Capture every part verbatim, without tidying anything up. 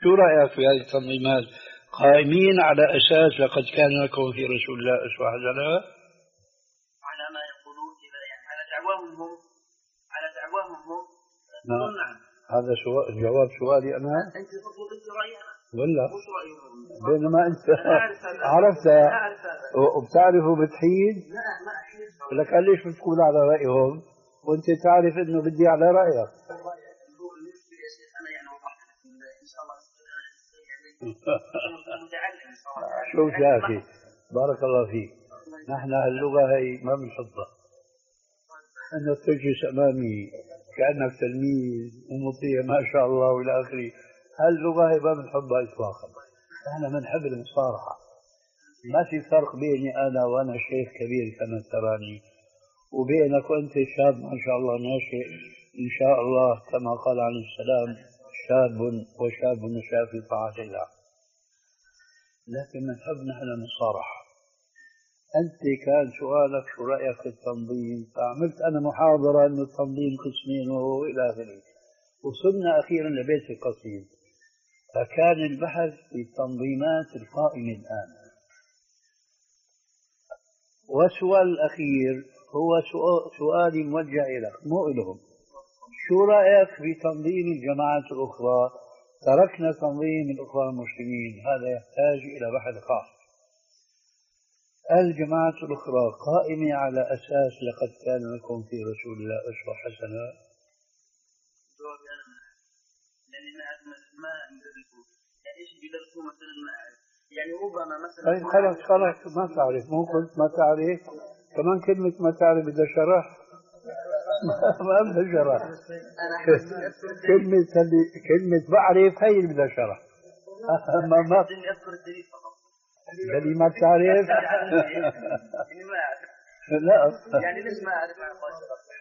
شو رأيك في هذه التنظيمات؟ قائمين على أساس لقد كان لكم في رسول الله أسوة حسنة؟ على ما يقولون يعني على دعواهم هم على دعواهم هم نعم. نعم هذا سؤال جواب سؤالي أنا. أنت تطلب أنت رأينا ولا مش رأيهم بينما أنت عرفت وبتعرفوا بتحيد. لا ما أحيد لك ليش بتقول على رأيهم وأنت تعرف إنه بدي على رأيك. شوف يا أخي بارك الله فيك، نحن هاللغة هي ما بنحبها، أنك تجلس أمامي كأنك تلميذ ومطيع ما شاء الله وإلى آخره، هاللغة هي ما بنحبها إطلاقا. نحن بنحب المصارحة. ما في فرق بيني أنا وأنا شيخ كبير كما تراني وبينك وأنت شاب ما شاء الله ناشئ إن شاء الله كما قال عليه السلام شاب وشاب نشأ في طاعة الله. لكن نحب نحن المصارحة. أنت كان سؤالك شو رأيك في التنظيم، فعملت أنا محاضرة أنه التنظيم قسمين وإلى آخره، وصلنا أخيرا لبيت القصيد، فكان البحث في التنظيمات القائمة الآن. والسؤال الأخير هو سؤالي موجه لك مو إلهم، شو رأيك في تنظيم الجماعات الأخرى؟ تركنا تنظيم الأخوان المسلمين، هذا يحتاج إلى بحث خاص. الجماعات الأخرى قائمة على أساس لقد كان لكم في رسول الله أسوة حسنة؟ يعني ما ما يدرسون، يعني ايش يدرسون مثلا يعني ربما مثلا طيب خلاص خلاص ما تعرف، مو قلت ما تعرف، كمان كلمة ما تعرف بدها شرح. ما بدها شرح. كلمة كلمة بعرف هي اللي بدها شرح. ما ما أذكر الدليل فقط. دليل ما بتعرف؟ يعني ما أعرف. لا يعني ليش ما أعرف عن قول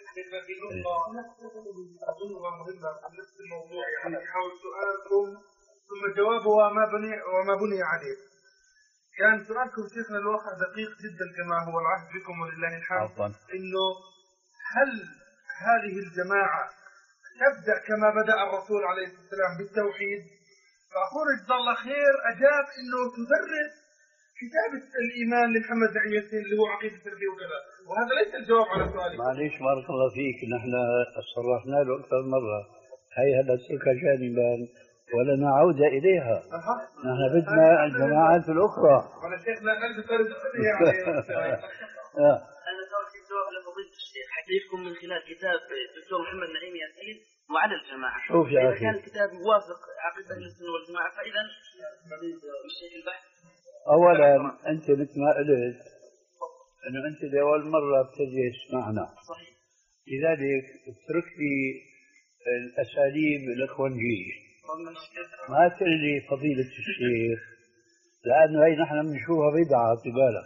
أظنها مهمة في نفس الموضوع، يعني حول سؤالكم ثم جوابه وما بني وما بني عليه. كان سؤالكم شيخنا الواقع دقيق جدا كما هو العهد بكم ولله الحمد. إنه هل هذه الجماعة تبدأ كما بدأ الرسول عليه الصلاة والسلام بالتوحيد؟ فأخونا جزاه الله خير أجاب إنه تدرس كتاب الإيمان لمحمد بن ياسين اللي هو عقيدة التربية وكذا، وهذا ليس الجواب على سؤالي. معليش بارك الله فيك، نحن صرحنا له أكثر مرة، هي هذا تركها جانبا ولنا عودة إليها. أه. نحن بدنا الجماعات الأخرى. وأنا شيخنا نلبس فرد يعني. أنا تركت الجواب لفضيلة الشيخ، حكيتكم من خلال كتاب الدكتور محمد نعيم ياسين وعلى الجماعة. شوف يا أخي، إذا كان الكتاب يوافق عقيدة أهل السنة والجماعة فإذا الشيخ البحث. أولا أنت مثل ما قلت أنه أنت لأول مرة بتجلس معنا، صحيح. لذلك اترك لي الأساليب الإخوانجية، ما تقول لي فضيلة الشيخ، لأنه هي نحن بنشوفها بدعة في بالك.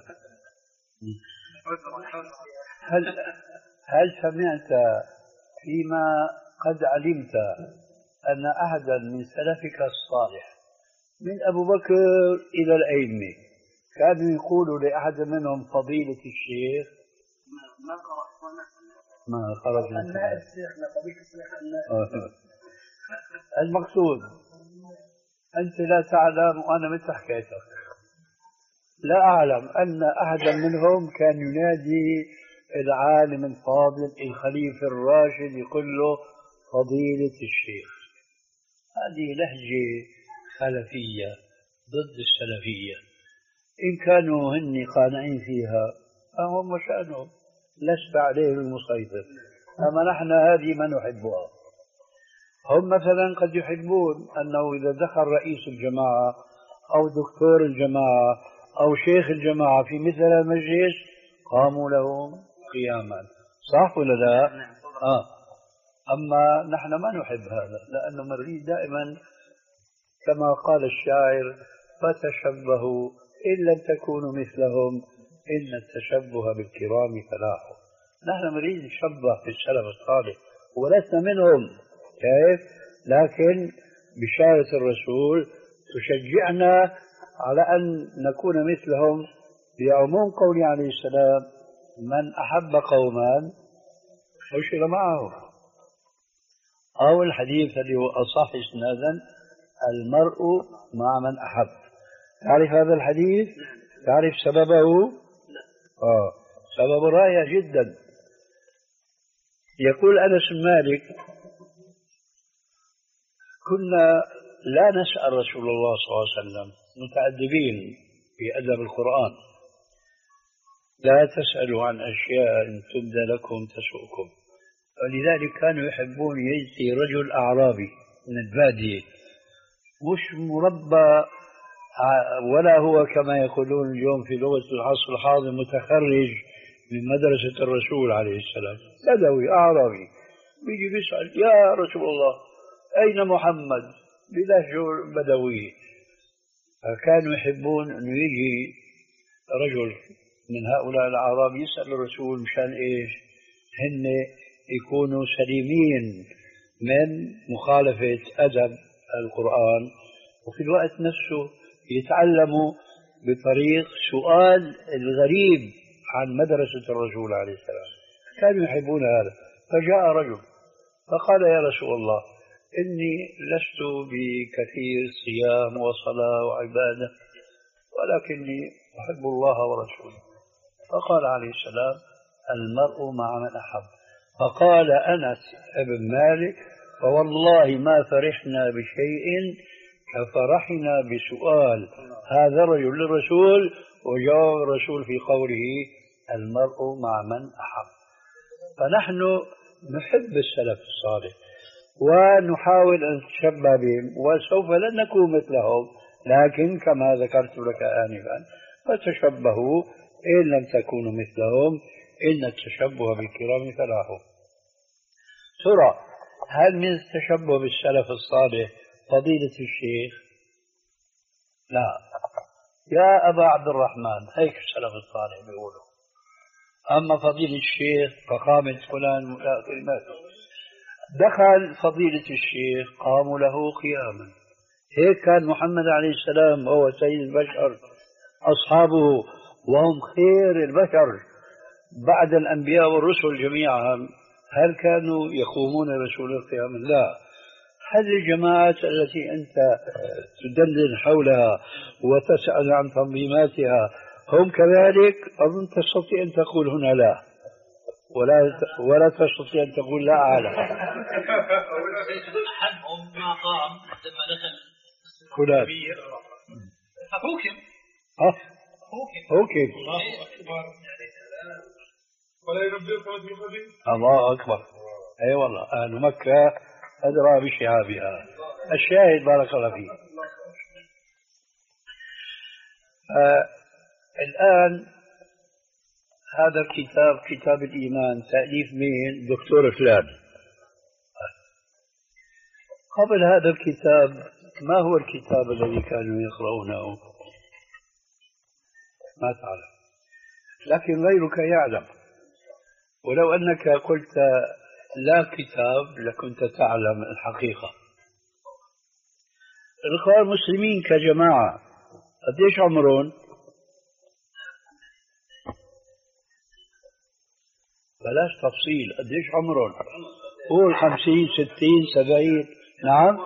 هل هل سمعت فيما قد علمت أن أحدا من سلفك الصالح من أبو بكر إلى الأئمة كانوا يقولوا لأحد منهم فضيلة الشيخ؟ ما قرأت ما خرج من الشيخ فضيلة الشيخ. المقصود أنت لا تعلم وأنا مثل حكيتك لا أعلم أن أحدا منهم كان ينادي العالم الفاضل الخليفة الراشد يقول له فضيلة الشيخ. هذه لهجة خلفية ضد السلفية، إن كانوا هن قانعين فيها فهم شأنهم، لست عليهم المسيطر. أما نحن هذه ما نحبها. هم مثلا قد يحبون أنه إذا دخل رئيس الجماعة أو دكتور الجماعة أو شيخ الجماعة في مثل المجلس قاموا لهم قياما، صح ولا لا؟ آه. أما نحن ما نحب هذا، لأنه نريد دائما كما قال الشاعر فتشبهوا إن لم تكونوا مثلهم إن التشبه بالكرام فلاح. نحن نريد نشبه بالسلف الصالح ولسنا منهم، كيف؟ لكن بشارة الرسول تشجعنا على أن نكون مثلهم بعموم قوله عليه السلام من أحب قوما حشر معهم، أو الحديث اللي هو أصح إسنادا المرء مع من أحب. تعرف هذا الحديث؟ تعرف سببه؟ آه سبب رائع جدا. يقول أنس بن مالك: كنا لا نسأل رسول الله صلى الله عليه وسلم، متأدبين في أدب القرآن، لا تسألوا عن أشياء إن تبدى لكم تسؤكم. ولذلك كانوا يحبون يأتي رجل أعرابي من البادية مش مربى ولا هو كما يقولون اليوم في لغة العصر الحاضر متخرج من مدرسة الرسول عليه السلام، بدوي أعرابي بيجي بيسأل: يا رسول الله أين محمد؟ بلهجة بدوية. فكانوا يحبون أنه يجي رجل من هؤلاء الأعراب يسأل الرسول مشان إيش؟ هن يكونوا سليمين من مخالفة أدب القرآن، وفي الوقت نفسه يتعلموا بطريق سؤال الغريب عن مدرسة الرسول عليه السلام. كانوا يحبون هذا. فجاء رجل فقال: يا رسول الله إني لست بكثير صيام وصلاة وعبادة، ولكني أحب الله ورسوله. فقال عليه السلام: المرء مع من أحب. فقال أنس بن مالك: فوالله ما فرحنا بشيء كفرحنا بسؤال هذا الرجل للرسول وجواب الرسول في قوله: المرء مع من أحب. فنحن نحب السلف الصالح ونحاول أن نتشبه بهم، وسوف لن نكون مثلهم، لكن كما ذكرت لك آنفا فتشبهوا إن لم تكونوا مثلهم، إن التشبه بالكرام فلاح. ترى هل من التشبه بالسلف الصالح فضيلة الشيخ؟ لا. يا أبا عبد الرحمن، هيك السلف الصالح بيقولوا. أما فضيلة الشيخ فقامت فلان لا كلمات. دخل فضيلة الشيخ قاموا له قياما. هيك كان محمد عليه السلام هو سيد البشر، أصحابه وهم خير البشر بعد الأنبياء والرسل جميعا، هل كانوا يقومون رسول القيام؟ لا. هل الجماعات التي أنت تدندن حولها وتسأل عن تنظيماتها هم كذلك؟ أظن تستطيع أن تقول هنا لا، ولا ولا تستطيع أن تقول لا أعلم. أحدهم ما قام لما دخل فلان حكم ها حكم ولا ينبئك مثل خبير. الله أكبر. أي أيوة والله أهل مكة أدرى بشعابها. الشاهد بارك الله فيك. آه الآن هذا الكتاب كتاب الإيمان تأليف مين؟ دكتور فلان. قبل هذا الكتاب ما هو الكتاب الذي كانوا يقرؤونه؟ ما تعلم، لكن غيرك يعلم. ولو أنك قلت لا كتاب لكنت تعلم الحقيقة. الإخوان المسلمين كجماعة قديش عمرهم؟ بلاش تفصيل، قديش عمرهم؟ قول خمسين ستين سبعين. نعم.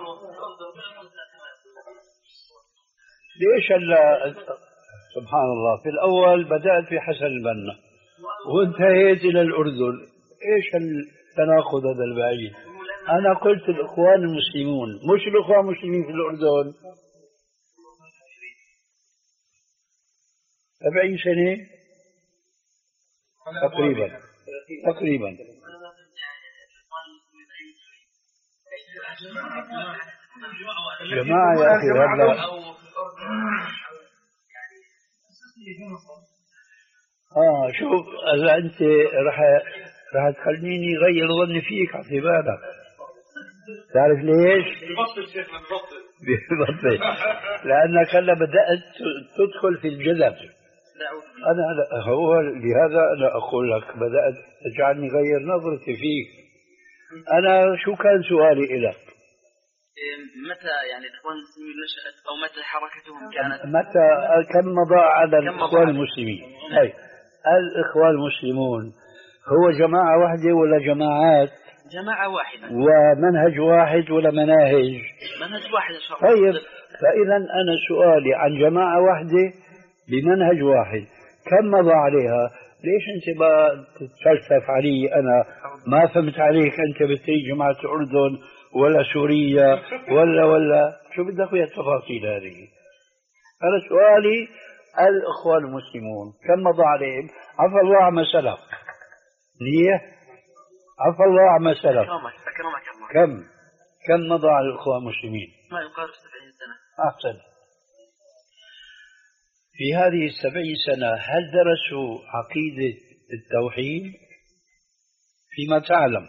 ليش هلا سبحان الله في الأول بدأت في حسن البنا وانتهيت إلى الأردن؟ إيش التناقض هذا البعيد؟ أنا قلت الإخوان المسلمون، مش الإخوان المسلمين في الأردن. سبعين سنة تقريبا تقريبا. جماعة يا أخي هذا آه شوف هلا أنت رح رح تخليني غير ظني فيك. على بالك تعرف ليش؟ ببطل شيخنا ببطل ببطل لأنك هلا بدأت تدخل في الجذب. أنا هو لهذا أنا أقول لك بدأت تجعلني غير نظرتي فيك. أنا شو كان سؤالي إلك؟ متى يعني الإخوان المسلمين نشأت أو متى حركتهم كانت؟ متى كم مضى على الإخوان المسلمين؟ أي الإخوان المسلمون هو جماعة واحدة ولا جماعات جماعة واحدة ومنهج واحد ولا مناهج؟ منهج واحد إن شاء الله. طيب، فإذا أنا سؤالي عن جماعة واحدة بمنهج واحد كم مضى عليها؟ ليش أنت بقى تتفلسف علي؟ أنا ما فهمت عليك. أنت بتريد جماعة الأردن ولا سوريا ولا ولا شو بدك ويا التفاصيل هذه؟ أنا سؤالي الإخوان المسلمون كم مضى عليهم؟ عفى الله عما سلف. ليه؟ عفى الله عما سلف. أكرمك أكرمك الله. كم كم مضى على الإخوان المسلمين؟ ما يقارب سبعين سنة. أحسن. في هذه السبعين سنة هل درسوا عقيدة التوحيد؟ فيما تعلم.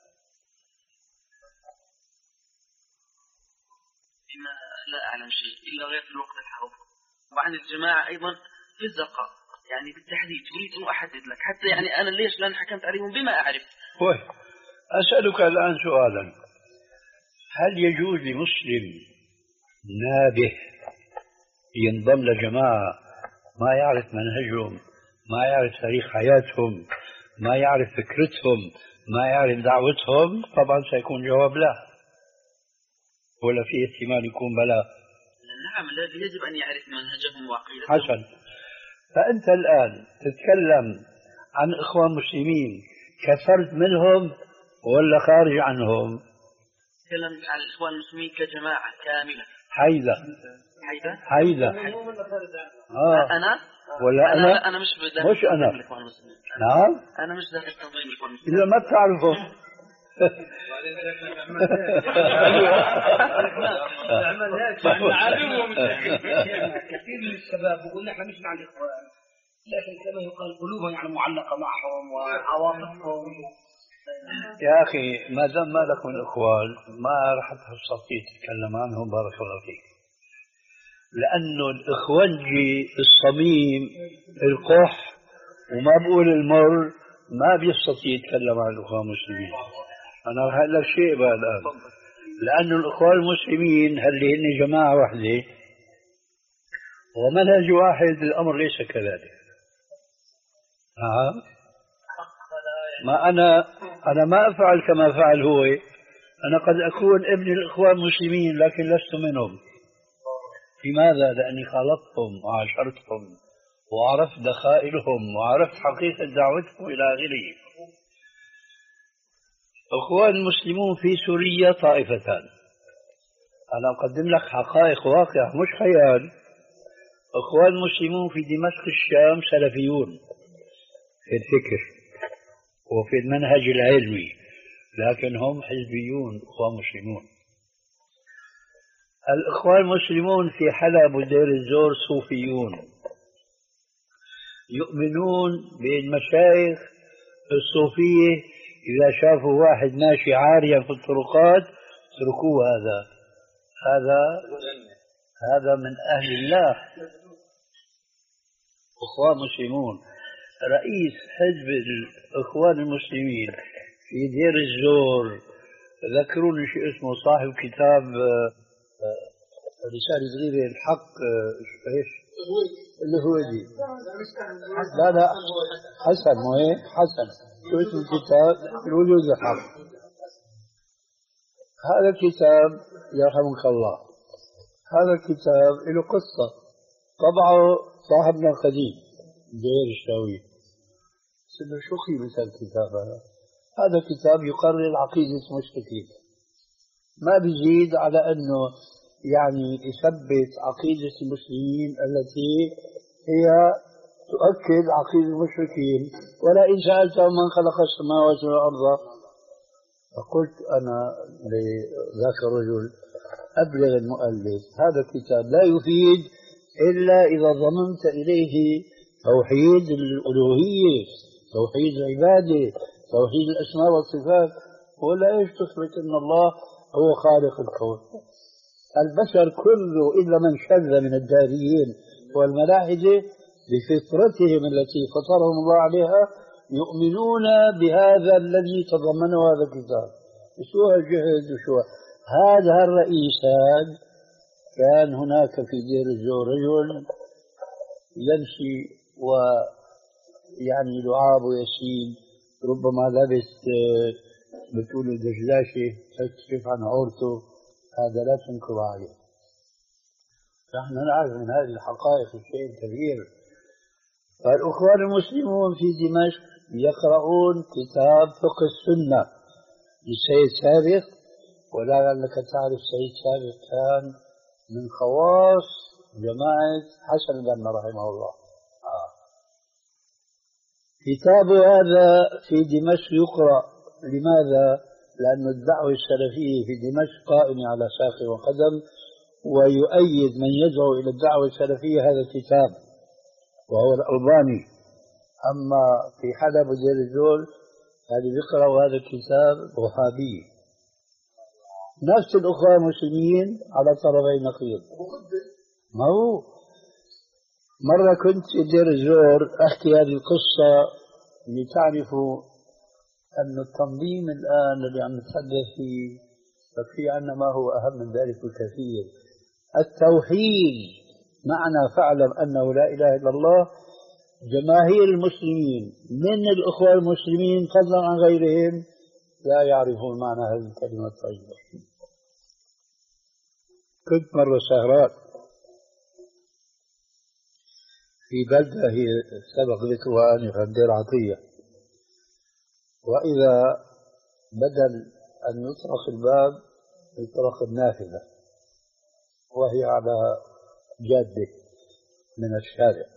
فيما لا أعلم شيء إلا غير في الوقت الحاضر. وعن الجماعة أيضا في الزقاء يعني بالتحديد أريد أن أحدد لك حتى يعني أنا ليش لأن حكمت عليهم بما أعرف. طيب أسألك الآن سؤالا، هل يجوز لمسلم نابه ينضم لجماعة ما يعرف منهجهم، ما يعرف تاريخ حياتهم، ما يعرف فكرتهم، ما يعرف دعوتهم؟ طبعا سيكون جواب لا، ولا في احتمال يكون بلا؟ نعم الذي يجب أن يعرف منهجهم وعقيدتهم. حسن. فأنت الآن تتكلم عن إخوان مسلمين كفرد منهم ولا خارج عنهم؟ تكلم عن الإخوان المسلمين كجماعة كاملة. حيدة حيدة حيدة آه. أنا ولا أنا أنا أنا مش بداخل مش أنا. الإخوان المسلمين. نعم أنا مش داخل تنظيم الإخوان المسلمين. إذا ما بتعرفه كثير من الشباب يقول احنا مش مع الاخوان، لكن كما يقال قلوبهم يعني معلقه معهم وعواطفهم. يا أخي ما دام ما لك من إخوان ما رح تستطيع تتكلم عنهم، بارك الله فيك، لأنه الإخوانجي الصميم القح وما بقول المر ما بيستطيع يتكلم عن الإخوان المسلمين. أنا رح أقول لك شيء بقى الآن، لأن الإخوان المسلمين هل هن جماعة واحدة ومنهج واحد؟ الأمر ليس كذلك. نعم. ما أنا أنا ما أفعل كما فعل هو، أنا قد أكون ابن الإخوان المسلمين لكن لست منهم. لماذا؟ لأني خالطتهم وعاشرتهم وعرفت دخائلهم وعرفت حقيقة دعوتهم إلى آخره. إخوان المسلمون في سوريا طائفتان، أنا أقدم لك حقائق واقعة مش خيال. إخوان المسلمون في دمشق الشام سلفيون في الفكر وفي المنهج العلمي، لكن هم حزبيون إخوان مسلمون. الإخوان المسلمون في حلب ودير الزور صوفيون يؤمنون بالمشايخ الصوفية، إذا شافوا واحد ماشي عاريا في الطرقات اتركوه، هذا هذا هذا من أهل الله. إخوان مسلمون. رئيس حزب الإخوان المسلمين في دير الزور ذكروني شو اسمه، صاحب كتاب رسالة صغيرة الحق، ايش اللي هو دي؟ لا لا حسن، مو هيك؟ حسن شو اسم الكتاب؟ الوجود الحق. هذا الكتاب يرحمك الله، هذا الكتاب له قصة طبعه صاحبنا القديم دير الشاوي. سألنا شو قيمة الكتاب هذا؟ هذا الكتاب يقرر عقيدة المشركين، ما بيزيد على أنه يعني يثبت عقيدة المسلمين التي هي تؤكد عقيدة المشركين. ولئن سألتهم من خلق السماوات والأرض، فقلت أنا لذاك الرجل أبلغ المؤلف هذا الكتاب لا يفيد إلا إذا ضممت إليه توحيد الألوهية، توحيد العبادة، توحيد الأسماء والصفات، ولا إيش تثبت أن الله هو خالق الكون. البشر كله إلا من شذ من الداريين والملاحدة بفطرتهم التي فطرهم الله عليها يؤمنون بهذا الذي تضمنه هذا الكتاب. شو الجهد وشو هذا الرئيس؟ هذا كان هناك في دير الزور رجل يمشي ويعني لعاب ويسيل، ربما لبس بتقولوا دجلاشة تكشف عن عورته، هذا لا تنكر عليه. نحن نعرف من هذه الحقائق الشيء كبير. فالأخوان المسلمون في دمشق يقرؤون كتاب فقه السنة للسيد سابق، ولعلك تعرف السيد سابق كان من خواص جماعة حسن البنا رحمه الله. آه. كتاب هذا في دمشق يقرأ. لماذا؟ لأن الدعوة السلفية في دمشق قائمة على ساق وقدم، ويؤيد من يدعو إلى الدعوة السلفية هذا الكتاب وهو الألباني. أما في حلب ودير الزول هذه بيقرأوا هذا الكتاب وهابي. نفس الأخوة المسلمين على طرفي نقيض. ما هو مرة كنت في دير الزور أحكي هذه القصة لتعرفوا أن التنظيم الآن اللي عم نتحدث فيه ففي عنا ما هو أهم من ذلك بكثير. التوحيد معنى فاعلم أنه لا إله إلا الله. جماهير المسلمين من الأخوة المسلمين فضلا عن غيرهم لا يعرفون معنى هذه الكلمة الطيبة. كنت مرة سهرات في بلدة هي سبق ذكرها آنفا دير عطية، وإذا بدل أن يطرق الباب يطرق النافذة وهي على جادة من الشارع.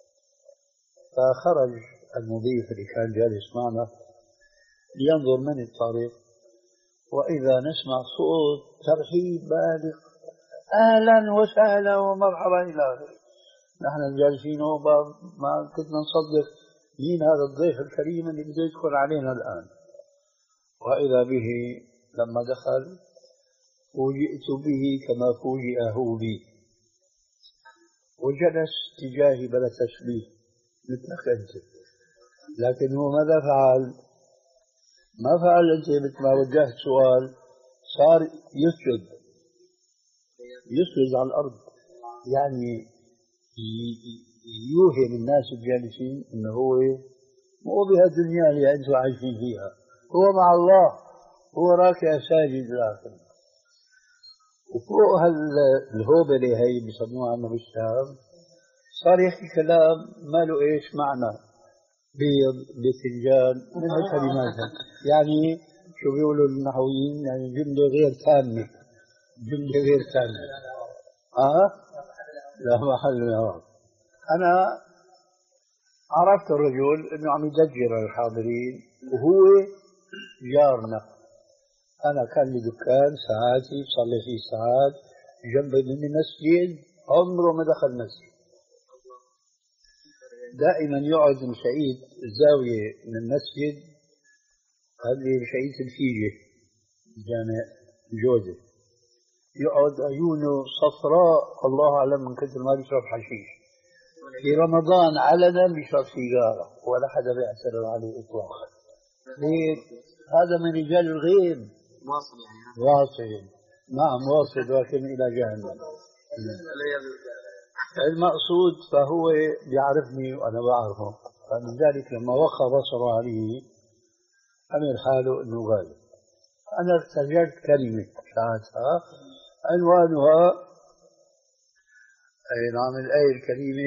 فخرج المضيف اللي كان جالس معنا لينظر من الطريق، وإذا نسمع صوت ترحيب بالغ، أهلا وسهلا ومرحبا إلى آخره. نحن جالسين ما كنا نصدق مين هذا الضيف الكريم اللي بده يدخل علينا الآن. وإذا به لما دخل فوجئت به كما فوجئ هو بي، وجلس تجاهي بلا تشبيه مثلك أنت. لكن هو ماذا فعل؟ ما فعل أنت مثل ما وجهت سؤال، صار يسجد يسجد على الأرض، يعني يوهم الناس الجالسين أنه هو مو بهالدنيا اللي أنتم عايشين فيها، هو مع الله، هو راكع ساجد الآخر. وفوق هالهوبلة هي بيسموها عنا بالشام صار يحكي كلام ما له إيش معنى، بيض بتنجان من هالكلمات، يعني شو بيقولوا النحويين، يعني جملة غير تامة، جملة غير تامة. آه لا محل من الإعراب. أنا عرفت الرجل إنه عم يدجر الحاضرين وهو جارنا. أنا كان لي دكان ساعاتي بصلي فيه ساعات جنبي مني مسجد، عمره ما دخل مسجد. دائما يقعد مشايد الزاوية من المسجد، هذه مشايد الفيجة جامع الجوزة، يقعد عيونه صفراء الله أعلم من كثر ما بيشرب حشيش. في رمضان علنا بيشرب سيجارة ولا حدا بيعترض عليه إطلاقا. ليه؟ هذا من رجال الغيب. واصل يعني. واصل، نعم واصل، ولكن إلى جهنم. المقصود فهو بيعرفني وأنا بعرفه، فمن ذلك لما وقع بصره عليه عمل حاله إنه غايب. أنا ارتجلت كلمة ساعتها عنوانها أي نعم الآية الكريمة،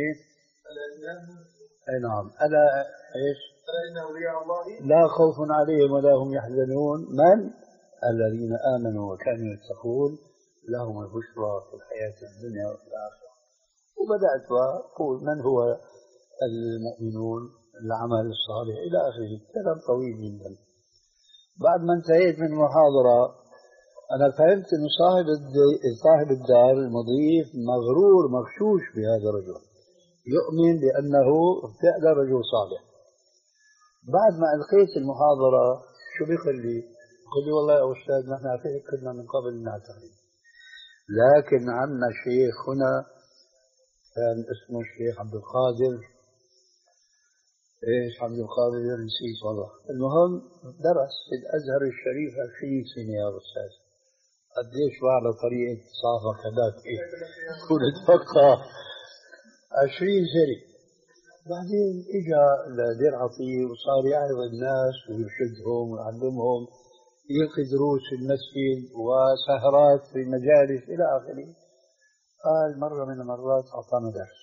أي نعم ألا إيش؟ لا خوف عليهم ولا هم يحزنون من الذين آمنوا وكانوا يتقون لهم البشرى في الحياة الدنيا وفي الآخرة. وبدأت أقول من هو المؤمنون، العمل الصالح إلى آخره، كلام طويل جدا. بعد ما انتهيت من المحاضرة أنا فهمت أن صاحب صاحب الدار المضيف مغرور مغشوش بهذا الرجل، يؤمن بأنه فعلا رجل صالح. بعد ما ألقيت المحاضرة شو بيقول لي؟ بيقول لي والله يا أستاذ نحن عارفين كنا من قبل نعتقد، لكن عندنا شيخ هنا كان اسمه الشيخ عبد القادر، ايش عبد القادر نسيت والله، المهم درس في الأزهر الشريف عشرين سنة يا أستاذ. قديش على طريقة صافة كذاك إيه كنت أتوقع عشرين سنة. بعدين إجا لدير عطية وصار يعرف الناس ويرشدهم ويعلمهم يلقي دروس في المسجد وسهرات في المجالس إلى آخره. قال مرة من المرات أعطانا درس،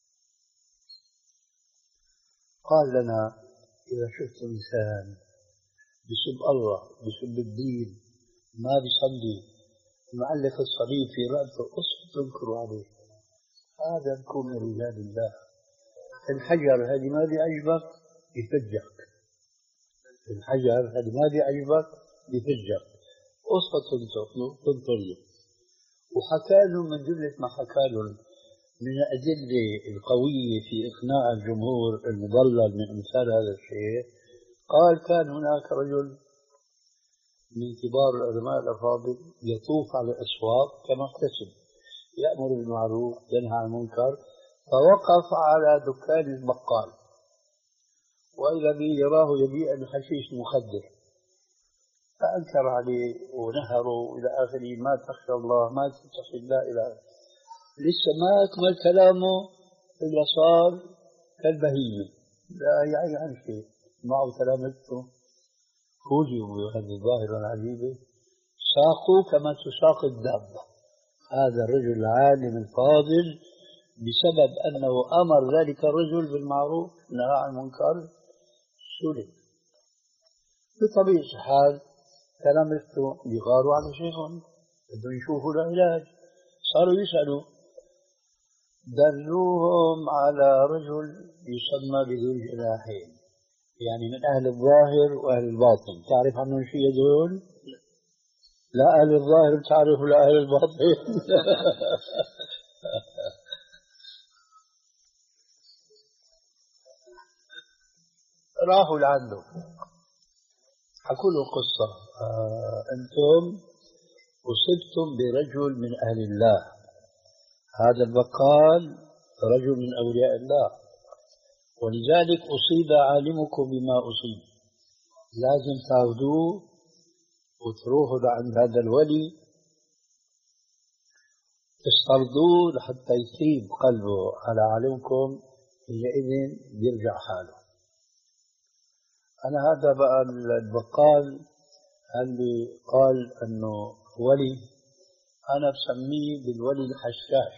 قال لنا إذا شفت إنسان بسب الله بسب الدين ما بيصلي معلق الصليب في رأسه أصبح تنكروا عليه، هذا يكون من رجال الله. الحجر هذه ما بيعجبك يفجعك، الحجر هذه ما بيعجبك يفجعك، أصبح تنكر له. وحكى لهم من جملة ما حكى لهم من الأدلة القوية في إقناع الجمهور المضلل من أمثال هذا الشيء، قال كان هناك رجل من كبار العلماء الأفاضل يطوف على الأسواق كمحتسب يأمر بالمعروف ينهى عن المنكر، فوقف على دكان البقال وإذا به يراه يبيع الحشيش المخدر، فأنكر عليه ونهره إلى آخره، ما تخشى الله ما تتقي الله إلى آخره. لسه ما أكمل كلامه إلا صار كالبهيمة لا يعني عن شيء، معه تلامذته فوجئوا بهذه الظاهرة العجيبة، ساقوا كما تساق الدابة هذا الرجل العالم الفاضل بسبب أنه أمر ذلك الرجل بالمعروف نهى عن المنكر سلك. بطبيعة الحال تلامذته يغاروا على شيخهم بدهم يشوفوا له علاج، صاروا يسألوا، دلوهم على رجل يسمى بذو الجناحين، يعني من أهل الظاهر وأهل الباطن. تعرف عنهم شيء يدول؟ لا أهل الظاهر تعرف لا أهل الباطن. راحوا لعنده حكوا له قصة، آه أنتم أصبتم برجل من أهل الله، هذا البقال رجل من أولياء الله، ولذلك أصيب عالمكم بما أصيب، لازم تاخذوه وتروحوا لعند هذا الولي تسترضوه لحتى يطيب قلبه على عالمكم، حينئذ يرجع حاله. أنا هذا بقى البقال اللي قال أنه ولي، أنا بسميه بالولي الحشاش.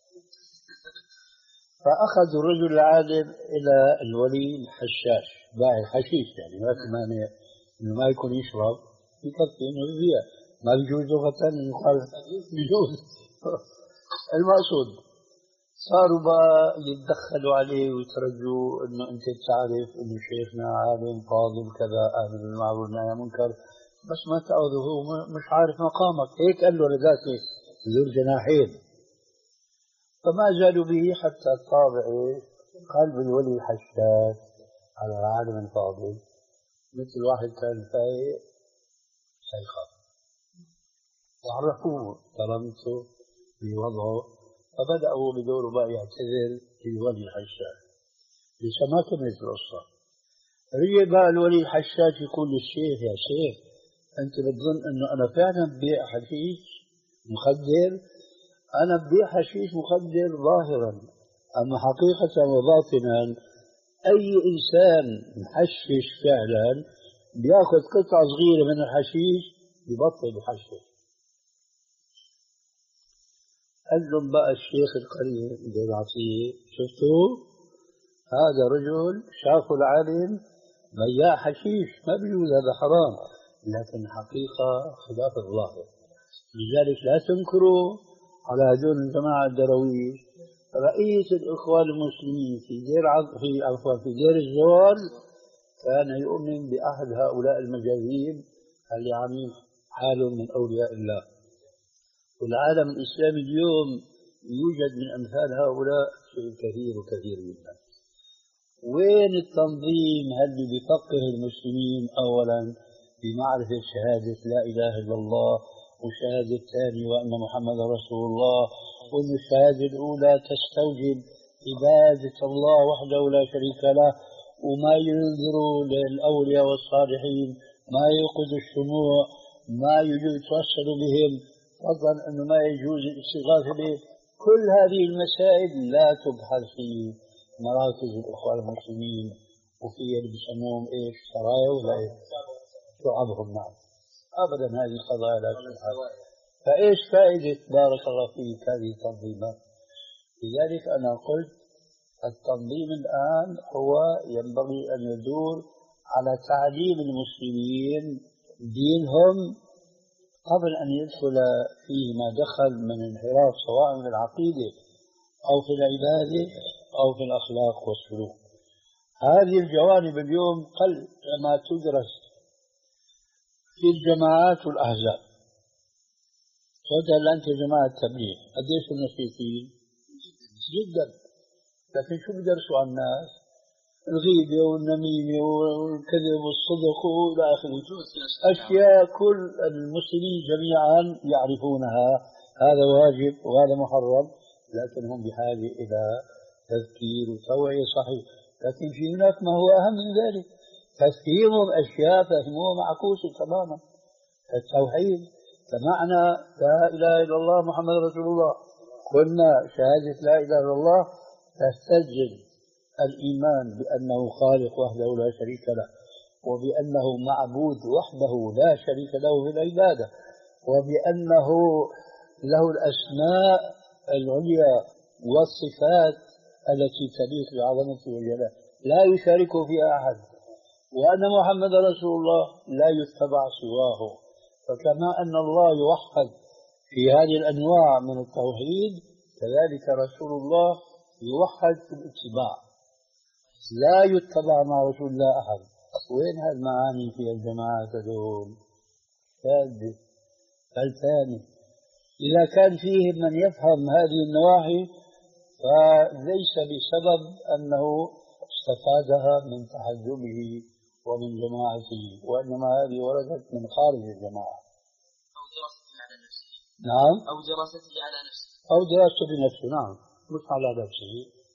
فأخذ الرجل العالم إلى الولي الحشاش باعي الحشيش، يعني ما كمان إنه ما يكون يشرب يكفي إنه يبيع، ما بيجوز لغة إنه قال بيجوز. المقصود صاروا بقى يتدخلوا عليه ويترجوا إنه أنت تعرف إنه شيخنا عالم فاضل كذا أهل بالمعروف والنهي عن المنكر، بس ما تأخذه هو مش عارف مقامك، هيك قال له لذاته ذو الجناحين. فما زالوا به حتى طابع قلب الولي الحشاش على العالم الفاضل مثل واحد كان فايق سيخاف، وعرفوه كرامته بوضعه، فبدأوا بدوره بقى يعتذر للولي الحشاش. لسه ما كملت القصة، رجع بقى الولي الحشاش يقول للشيخ يا شيخ أنت بتظن أنه أنا فعلا ببيع حشيش مخدر؟ أنا ببيع حشيش مخدر ظاهرا، أما حقيقة وباطنا أي إنسان محشش فعلا بياخذ قطعة صغيرة من الحشيش ببطل يحشش. قال لهم بقى الشيخ القريب بدون عطية شفتوا هذا رجل شافوا العالم بياع حشيش ما بيجوز هذا حرام، لكن الحقيقة خلاف الظاهر. لذلك لا تنكروا على هذول الجماعة الدرويش. رئيس الإخوان المسلمين في دير عض... في عفوا في دير الزوال كان يؤمن بأحد هؤلاء المجاهيل اللي عاملين حالهم من أولياء الله. والعالم الإسلامي اليوم يوجد من أمثال هؤلاء شيء كثير وكثير جدا. وين التنظيم اللي بيفقه المسلمين أولا بمعرفة شهادة لا إله إلا الله، والشهادة الثانية وأن محمد رسول الله، وأن الشهادة الأولى تستوجب عبادة الله وحده لا شريك له، وما ينذروا للأولياء والصالحين، ما يوقظ الشموع، ما يجوز يتوسل بهم، فضلا أنه ما يجوز الاستغاثة به. كل هذه المسائل لا تبحث في مراكز الإخوان المسلمين وفي اللي بيسموهم إيش سرايا ولا شعبهم. نعم أبدا هذه قضايا لا تفعل. فإيش فائدة بارك الله فيك هذه التنظيمات؟ لذلك أنا قلت التنظيم الآن هو ينبغي أن يدور على تعليم المسلمين دينهم قبل أن يدخل فيه ما دخل من انحراف سواء في العقيدة أو في العبادة أو في الأخلاق والسلوك. هذه الجوانب اليوم قل ما تدرس في الجماعات والأحزاب. مثلا أنت جماعة تبليغ قديش النشيطين؟ جدا. لكن شو بدرسوا على الناس؟ الغيبة والنميمة والكذب والصدق وإلى آخره، أشياء كل المسلمين جميعا يعرفونها. هذا واجب وهذا محرم، لكن هم بحاجة إلى تذكير وتوعية صحيح. لكن في هناك ما هو أهم من ذلك، تفهيمهم أشياء فهموها معكوسة تماما. التوحيد كمعنى لا إله إلا الله محمد رسول الله. قلنا شهادة لا إله إلا الله تستلزم الإيمان بأنه خالق وحده لا شريك له، وبأنه معبود وحده لا شريك له في العبادة، وبأنه له الأسماء العليا والصفات التي تليق بعظمته وجلاله لا يشارك فيها أحد، وأن محمد رسول الله لا يتبع سواه. فكما أن الله يوحد في هذه الأنواع من التوحيد، كذلك رسول الله يوحد في الاتباع، لا يتبع مع رسول الله أحد. وين هالمعاني في الجماعات هذول؟ شاذة. الثاني، إذا كان فيه من يفهم هذه النواحي فليس بسبب أنه استفادها من تحزبه ومن جماعته، وإنما هذه وردت من خارج الجماعة. أو دراسته على نفسه. نعم. أو دراسته على نفسه. أو دراسته بنفسه. نعم، مش على نفسه.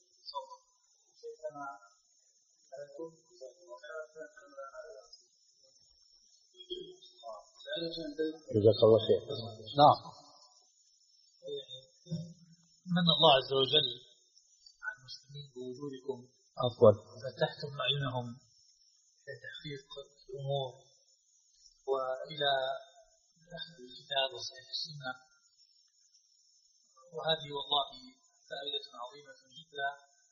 جزاك الله خير. نعم. من الله عز وجل على المسلمين بوجودكم عفوا فتحتم أعينهم لتحقيق الأمور وإلى أخذ الكتاب وصحيح السنة، وهذه والله فائدة عظيمة جدا،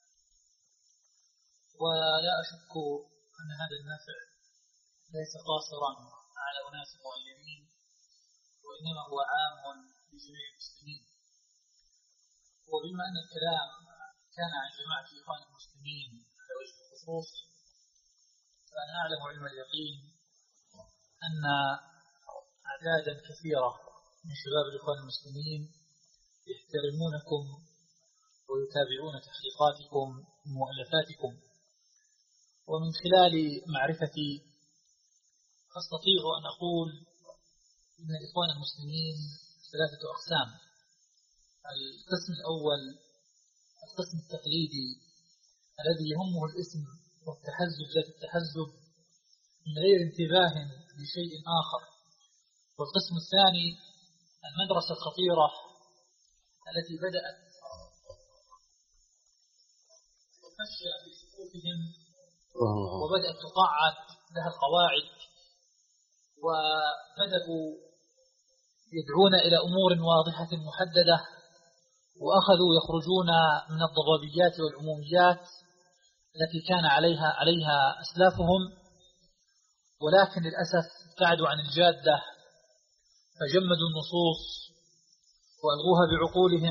ولا أشك أن هذا النافع ليس قاصرا على أناس معينين، وإنما هو عام لجميع المسلمين. وبما أن الكلام كان عن جماعة إخوان المسلمين على وجه الخصوص، فأنا أعلم علم اليقين أن أعدادا كثيرة من شباب الإخوان المسلمين يحترمونكم ويتابعون تحقيقاتكم ومؤلفاتكم. ومن خلال معرفتي أستطيع أن أقول إن الإخوان المسلمين ثلاثة أقسام. القسم الأول القسم التقليدي الذي يهمه الاسم والتحزب ذات التحزب من غير انتباه لشيء آخر. والقسم الثاني المدرسة الخطيرة التي بدأت تفشى في صفوفهم وبدأت تقعد لها القواعد، وبدأوا يدعون إلى أمور واضحة محددة، وأخذوا يخرجون من الضبابيات والعموميات التي كان عليها عليها أسلافهم، ولكن للأسف ابتعدوا عن الجادة فجمدوا النصوص وألغوها بعقولهم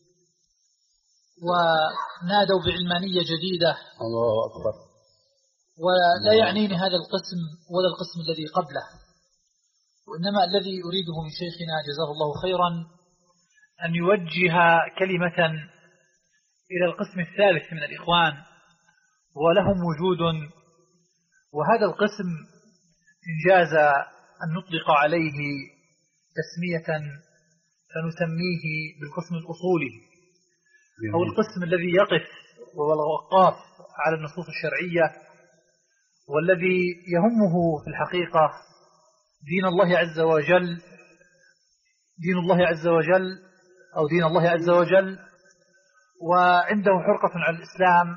ونادوا بعلمانية جديدة. الله أكبر. ولا يعنيني هذا القسم ولا القسم الذي قبله، وإنما الذي أريده من شيخنا جزاه الله خيرا أن يوجه كلمة إلى القسم الثالث من الإخوان ولهم وجود، وهذا القسم إن جاز أن نطلق عليه تسمية فنسميه بالقسم الأصولي، أو القسم الذي يقف والوقاف على النصوص الشرعية، والذي يهمه في الحقيقة دين الله عز وجل دين الله عز وجل أو دين الله عز وجل، وعنده حرقة على الإسلام،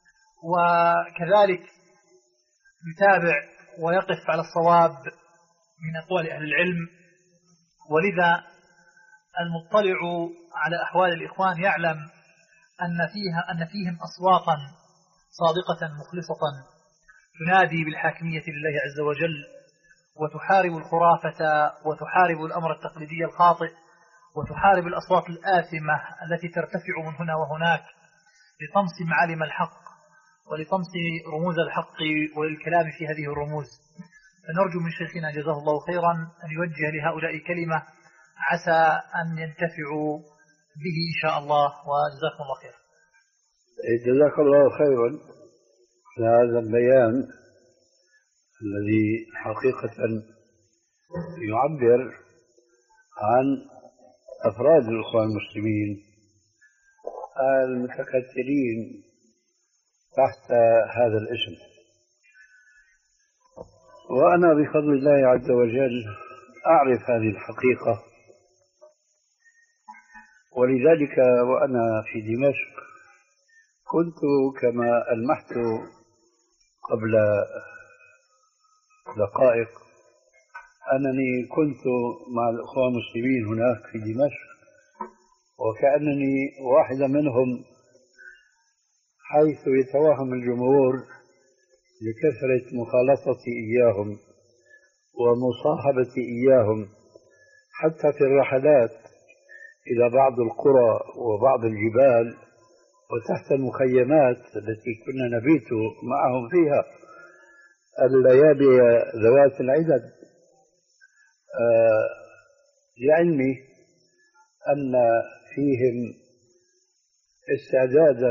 وكذلك يتابع ويقف على الصواب من أقوال أهل العلم، ولذا المطلع على أحوال الإخوان يعلم أن فيها أن فيهم أصواتا صادقة مخلصة تنادي بالحاكمية لله عز وجل، وتحارب الخرافة وتحارب الأمر التقليدي الخاطئ، وتحارب الأصوات الآثمة التي ترتفع من هنا وهناك لطمس معالم الحق ولطمس رموز الحق وللكلام في هذه الرموز. فنرجو من شيخنا جزاه الله خيرا أن يوجه لهؤلاء كلمة عسى أن ينتفعوا به إن شاء الله، وجزاكم الله خير. جزاك الله خيرا لهذا البيان الذي حقيقة يعبر عن أفراد الإخوان المسلمين المتكتلين تحت هذا الاسم. وأنا بفضل الله عز وجل أعرف هذه الحقيقة، ولذلك وأنا في دمشق كنت كما ألمحت قبل دقائق أنني كنت مع الأخوان المسلمين هناك في دمشق، وكأنني واحدا منهم، حيث يتوهم الجمهور لكثرة مخالطتي إياهم ومصاحبتي إياهم حتى في الرحلات إلى بعض القرى وبعض الجبال وتحت المخيمات التي كنا نبيت معهم فيها الليالي ذوات العدد. آه لعلمي أن فيهم استعدادا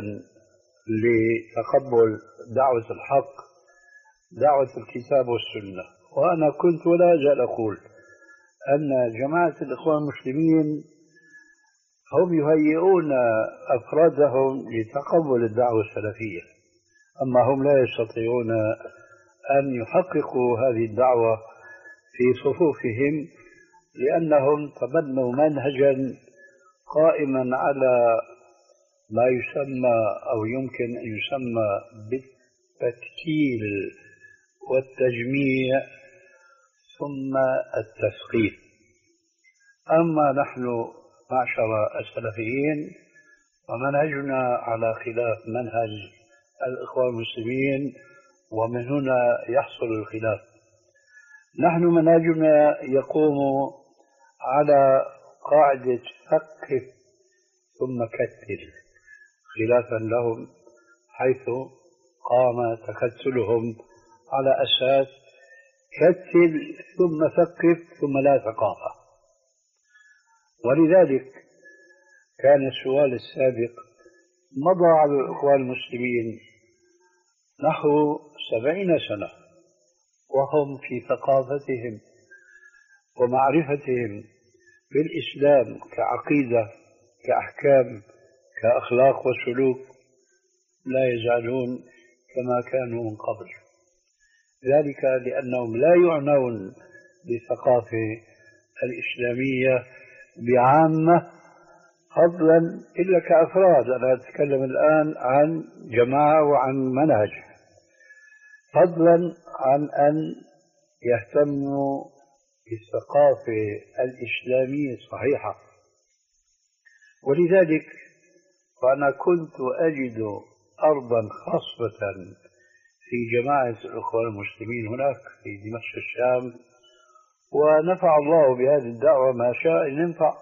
لتقبل دعوة الحق، دعوة الكتاب والسنة. وأنا كنت ولا أزال أقول أن جماعة الإخوان المسلمين هم يهيئون أفرادهم لتقبل الدعوة السلفية، أما هم لا يستطيعون أن يحققوا هذه الدعوة في صفوفهم، لأنهم تبنوا منهجا قائما على ما يسمى أو يمكن أن يسمى بالتكتيل والتجميع ثم التثقيف. أما نحن معشر السلفيين ومنهجنا على خلاف منهج الإخوان المسلمين، ومن هنا يحصل الخلاف. نحن منهجنا يقوم على قاعدة ثقف ثم كتل، خلافا لهم حيث قام تكتلهم على أساس كتل ثم ثقف ثم لا ثقافة. ولذلك كان السؤال السابق مضى على الإخوان المسلمين نحو سبعين سنة وهم في ثقافتهم ومعرفتهم بالإسلام كعقيدة كأحكام كأخلاق وسلوك لا يزالون كما كانوا من قبل، ذلك لأنهم لا يعنون بالثقافة الإسلامية بعامة فضلا إلا كأفراد. أنا أتكلم الآن عن جماعة وعن منهج، فضلا عن أن يهتموا بالثقافة الإسلامية الصحيحة. ولذلك فأنا كنت أجد أرضا خصبة في جماعة الإخوان المسلمين هناك في دمشق الشام، ونفع الله بهذه الدعوة ما شاء أن ينفع.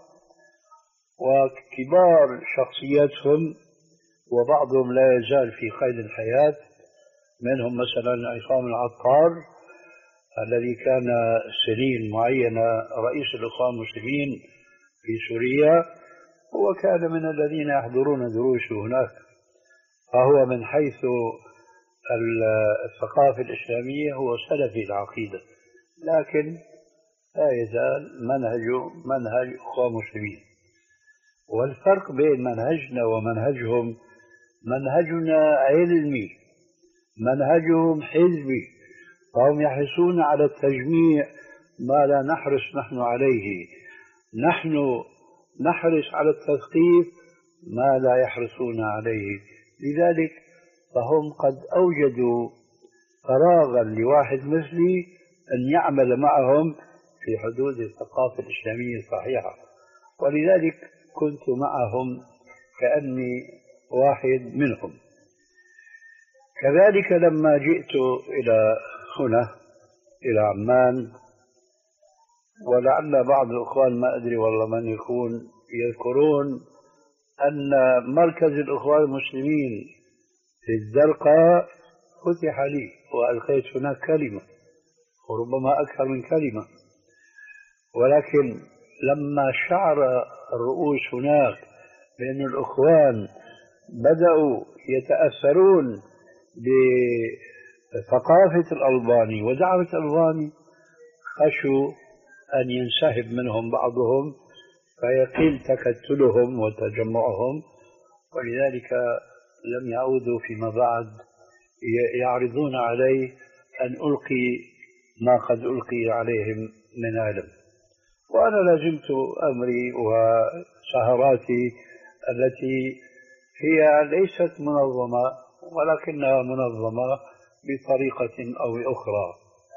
وكبار شخصياتهم وبعضهم لا يزال في قيد الحياة، منهم مثلا عصام العطار الذي كان سنين معينة رئيس الإخوان المسلمين في سوريا، هو كان من الذين يحضرون دروسه هناك، فهو من حيث الثقافة الإسلامية هو سلفي العقيدة، لكن لا يزال منهجه منهج إخوان مسلمين. والفرق بين منهجنا ومنهجهم منهجنا علمي، منهجهم حزبي، فهم يحرصون على التجميع ما لا نحرص نحن عليه، نحن نحرص على التثقيف ما لا يحرصون عليه. لذلك فهم قد أوجدوا فراغا لواحد مثلي أن يعمل معهم في حدود الثقافة الإسلامية الصحيحة، ولذلك كنت معهم كأني واحد منهم. كذلك لما جئت إلى هنا إلى عمان، ولعل بعض الإخوان ما أدري والله من يكون يذكرون أن مركز الإخوان المسلمين في الزرقاء فتح لي وألقيت هناك كلمة وربما أكثر من كلمة، ولكن لما شعر الرؤوس هناك بأن الإخوان بدأوا يتأثرون بثقافة الألباني ودعوة الألباني خشوا أن ينسحب منهم بعضهم فيقل تكتلهم وتجمعهم، ولذلك لم يعودوا فيما بعد يعرضون علي أن ألقي ما قد ألقي عليهم من علم. وأنا لازمت أمري وسهراتي التي هي ليست منظمة ولكنها منظمة بطريقة أو أخرى.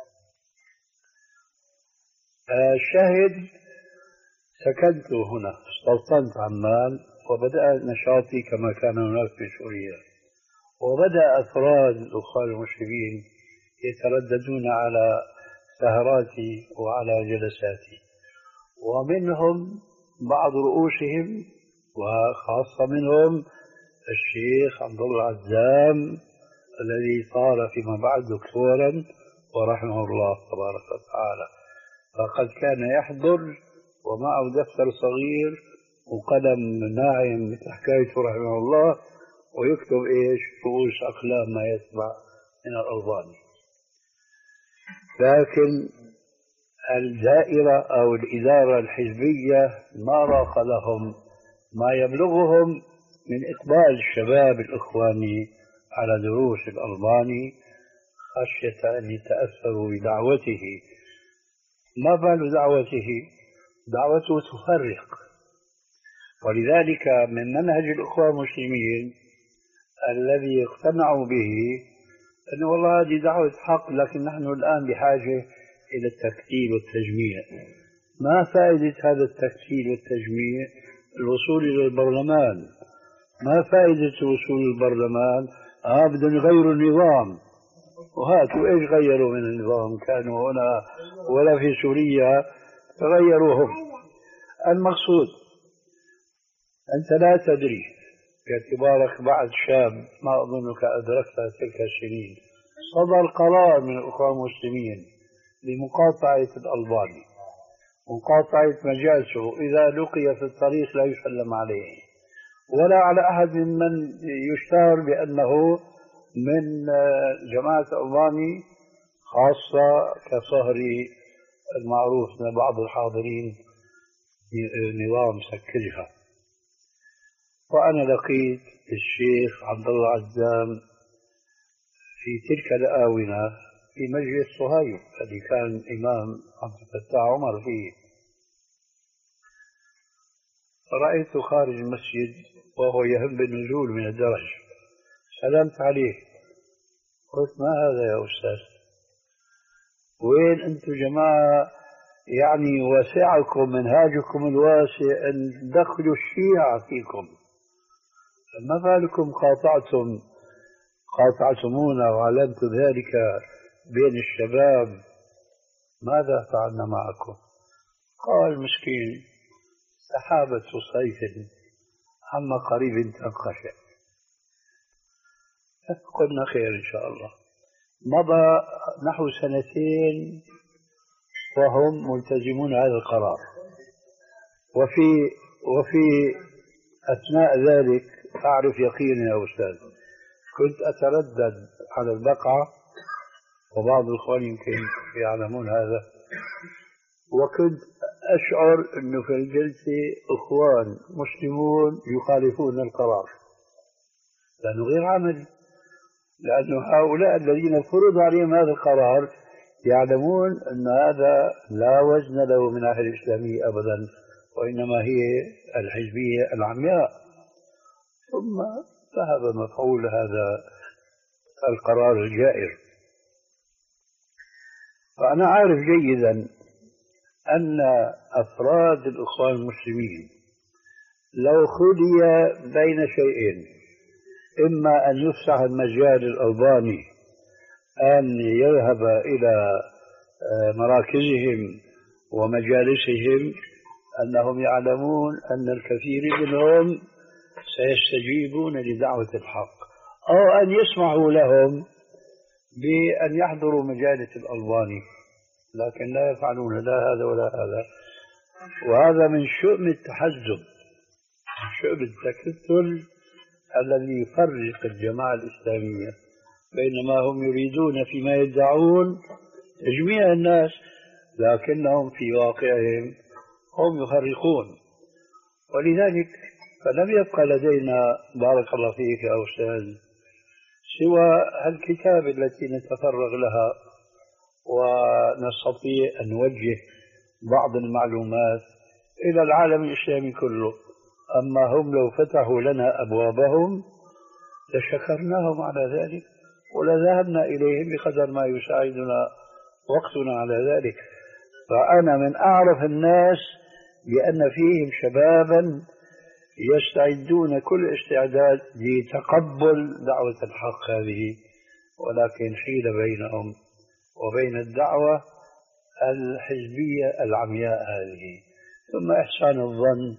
الشاهد سكنت هنا، استوطنت عمان وبدأ نشاطي كما كان هناك في سوريا، وبدأ أفراد الأخوان المسلمين يترددون على سهراتي وعلى جلساتي، ومنهم بعض رؤوسهم وخاصة منهم الشيخ عبد الله عزام الذي صار فيما بعد دكتورا ورحمه الله تبارك وتعالى، فقد كان يحضر ومعه دفتر صغير وقلم ناعم مثل حكايته رحمه الله ويكتب ايش رؤوس اقلام ما يسمع من الألباني. لكن الدائرة أو الإدارة الحزبية ما راق لهم ما يبلغهم من إقبال الشباب الإخواني على دروس الألباني خشية أن يتأثروا بدعوته. ما بال دعوته؟ دعوته تفرق، ولذلك من منهج الأخوة المسلمين الذي اقتنعوا به أن والله هذه دعوة حق، لكن نحن الآن بحاجة إلى التكتيل والتجميع. ما فائدة هذا التكتيل والتجميع؟ الوصول إلى البرلمان. ما فائدة الوصول إلى البرلمان؟ آه بدهم يغيروا النظام، وهاتوا إيش غيروا من النظام؟ كانوا هنا ولا في سوريا تغيروا هم. المقصود أنت لا تدري باعتبارك بعد شاب، ما أظنك أدركت تلك السنين، صدر قرار من الأخوان المسلمين بمقاطعة الألباني، مقاطعة مجالسه، إذا لقي في الطريق لا يسلم عليه ولا على أحد ممن يشتهر بأنه من جماعة الألباني، خاصة كصهري المعروف من بعض الحاضرين نظام سكرها. وأنا لقيت الشيخ عبد الله عزام في تلك الآونة في مجلس صهيب الذي كان إمام عبد الفتاح عمر فيه، رأيته خارج المسجد وهو يهم بالنزول من الدرج، سلمت عليه قلت ما هذا يا أستاذ؟ وين أنتم جماعة يعني واسعكم منهاجكم الواسع أن تدخلوا الشيعة فيكم، ما بالكم قاطعتم قاطعتمونا وعلمتم ذلك بين الشباب، ماذا فعلنا معكم؟ قال مسكين سحابة صيف عما قريب تنقشع. قلنا خير إن شاء الله. مضى نحو سنتين وهم ملتزمون هذا القرار، وفي وفي أثناء ذلك أعرف يقينا يا أستاذ كنت أتردد على البقعة، وبعض الإخوان يمكن يعلمون هذا، وكنت أشعر أنه في الجلسة إخوان مسلمون يخالفون القرار، لأنه غير عملي، لأن هؤلاء الذين فرض عليهم هذا القرار يعلمون أن هذا لا وزن له من الناحية الإسلامية أبدا، وإنما هي الحزبية العمياء. ثم ذهب مفعول هذا القرار الجائر. فأنا عارف جيدا أن أفراد الإخوان المسلمين لو خلي بين شيئين، إما أن يفسح المجال الألباني أن يذهب إلى مراكزهم ومجالسهم، أنهم يعلمون أن الكثير منهم سيستجيبون لدعوة الحق، أو أن يسمحوا لهم بأن يحضروا مجالس الألباني، لكن لا يفعلون لا هذا ولا هذا. وهذا من شؤم التحزب، شؤم التكتل الذي يفرق الجماعة الإسلامية، بينما هم يريدون فيما يدعون تجميع الناس، لكنهم في واقعهم هم يفرقون. ولذلك فلم يبقى لدينا بارك الله فيك يا أستاذ سوى الكتاب التي نتفرغ لها ونستطيع أن نوجه بعض المعلومات إلى العالم الإسلامي كله. أما هم لو فتحوا لنا أبوابهم لشكرناهم على ذلك ولذهبنا إليهم بقدر ما يساعدنا وقتنا على ذلك. فأنا من أعرف الناس بأن فيهم شبابا يستعدون كل استعداد لتقبل دعوة الحق هذه، ولكن حيل بينهم وبين الدعوة الحزبية العمياء هذه. ثم إحسان الظن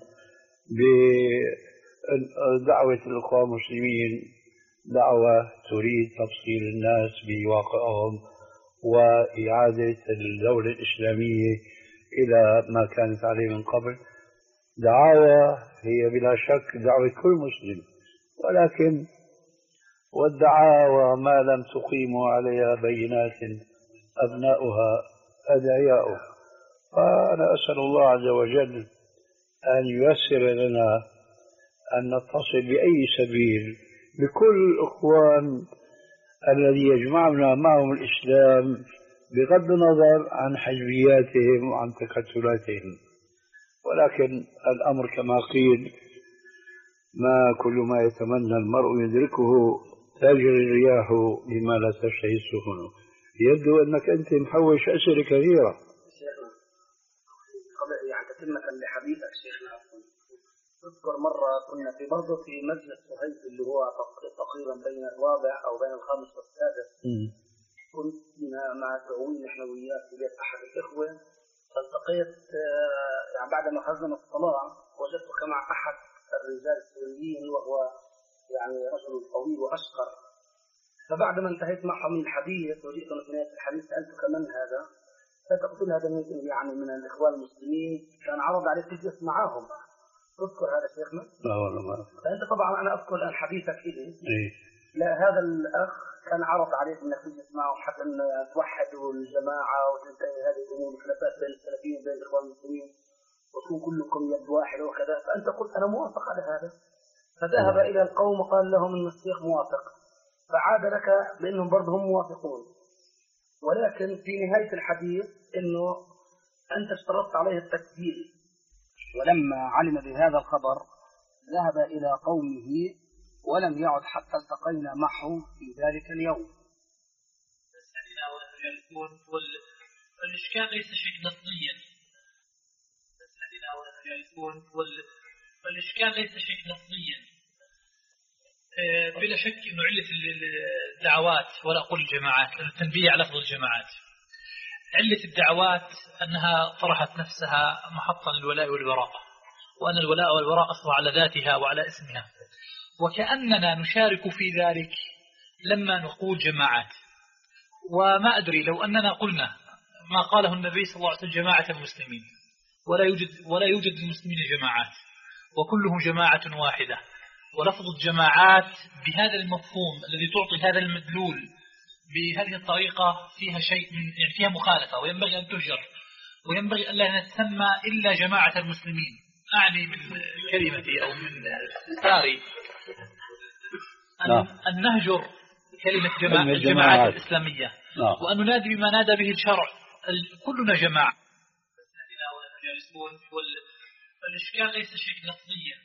بدعوة الأخوة المسلمين دعوة تريد تفصيل الناس بواقعهم وإعادة الدولة الإسلامية إلى ما كانت عليه من قبل. دعاوى هي بلا شك دعوة كل مسلم، ولكن والدعاوى ما لم تقيموا عليها بينات أبناؤها أدعياء. فأنا أسأل الله عز وجل أن ييسر لنا أن نتصل بأي سبيل بكل الإخوان الذي يجمعنا معهم الإسلام بغض النظر عن حزبياتهم وعن تكتلاتهم. ولكن الأمر كما قيل ما كل ما يتمنى المرء يدركه، تجري الرياح بما لا تشتهي السفن. يبدو أنك أنت محوش أسئلة كثيرة. يعني تتمة لحديثك شيخنا، اذكر مرة كنا في برضه في مجلس صهيب اللي هو تقريبا بين الرابع أو بين الخامس والسادس، كنا مع تعوين نحن وياك في بيت أحد الإخوة، فالتقيت يعني بعد ما خرجنا من الصلاة وجدتك مع أحد الرجال السوريين وهو يعني رجل طويل وأشقر. فبعد ما انتهيت معهم من الحديث وجئت في نهاية الحديث سألتك من هذا؟ فتقول هذا يعني من الإخوان المسلمين، كان عرض عليك تجلس معهم. تذكر هذا شيخنا؟ لا والله ما أذكر. فأنت طبعا أنا أذكر الآن حديثك إلي. إيه؟ لا هذا الأخ كان عرض عليك أنك تجلس معه حتى أن توحدوا الجماعة وتنتهي هذه الأمور الخلافات بين السلفيين وبين الإخوان المسلمين وتكون كلكم يد واحدة وكذا. فأنت قلت أنا موافق على هذا. فذهب إلى القوم وقال لهم أن الشيخ موافق، فعاد لك بأنهم برضهم موافقون. ولكن في نهاية الحديث أنه أنت اشترطت عليه التكفير، ولما علم بهذا الخبر ذهب إلى قومه ولم يعد حتى التقينا معه في ذلك اليوم. والإشكال ليس شيء نصيا، والإشكال ليس شيء نصيا بلا شك أنه علة الدعوات ولا أقول الجماعات، لأن التنبيه على لفظ الجماعات. علة الدعوات أنها طرحت نفسها محطا للولاء والبراء، وأن الولاء والبراء أصبح على ذاتها وعلى اسمها، وكأننا نشارك في ذلك لما نقول جماعات. وما أدري لو أننا قلنا ما قاله النبي صلى الله عليه وسلم جماعة المسلمين، ولا يوجد ولا يوجد للمسلمين جماعات وكلهم جماعة واحدة، ولفظ الجماعات بهذا المفهوم الذي تعطي هذا المدلول بهذه الطريقة فيها شيء من يعني فيها مخالفة، وينبغي أن تهجر، وينبغي أن لا نتسمى إلا جماعة المسلمين. أعني من كلمتي أو من استفساري أن, أن نهجر كلمة جماعة الجماعات الإسلامية، وأن ننادي بما نادى به الشرع، كلنا جماعة. والإشكال ليس شيء نصيا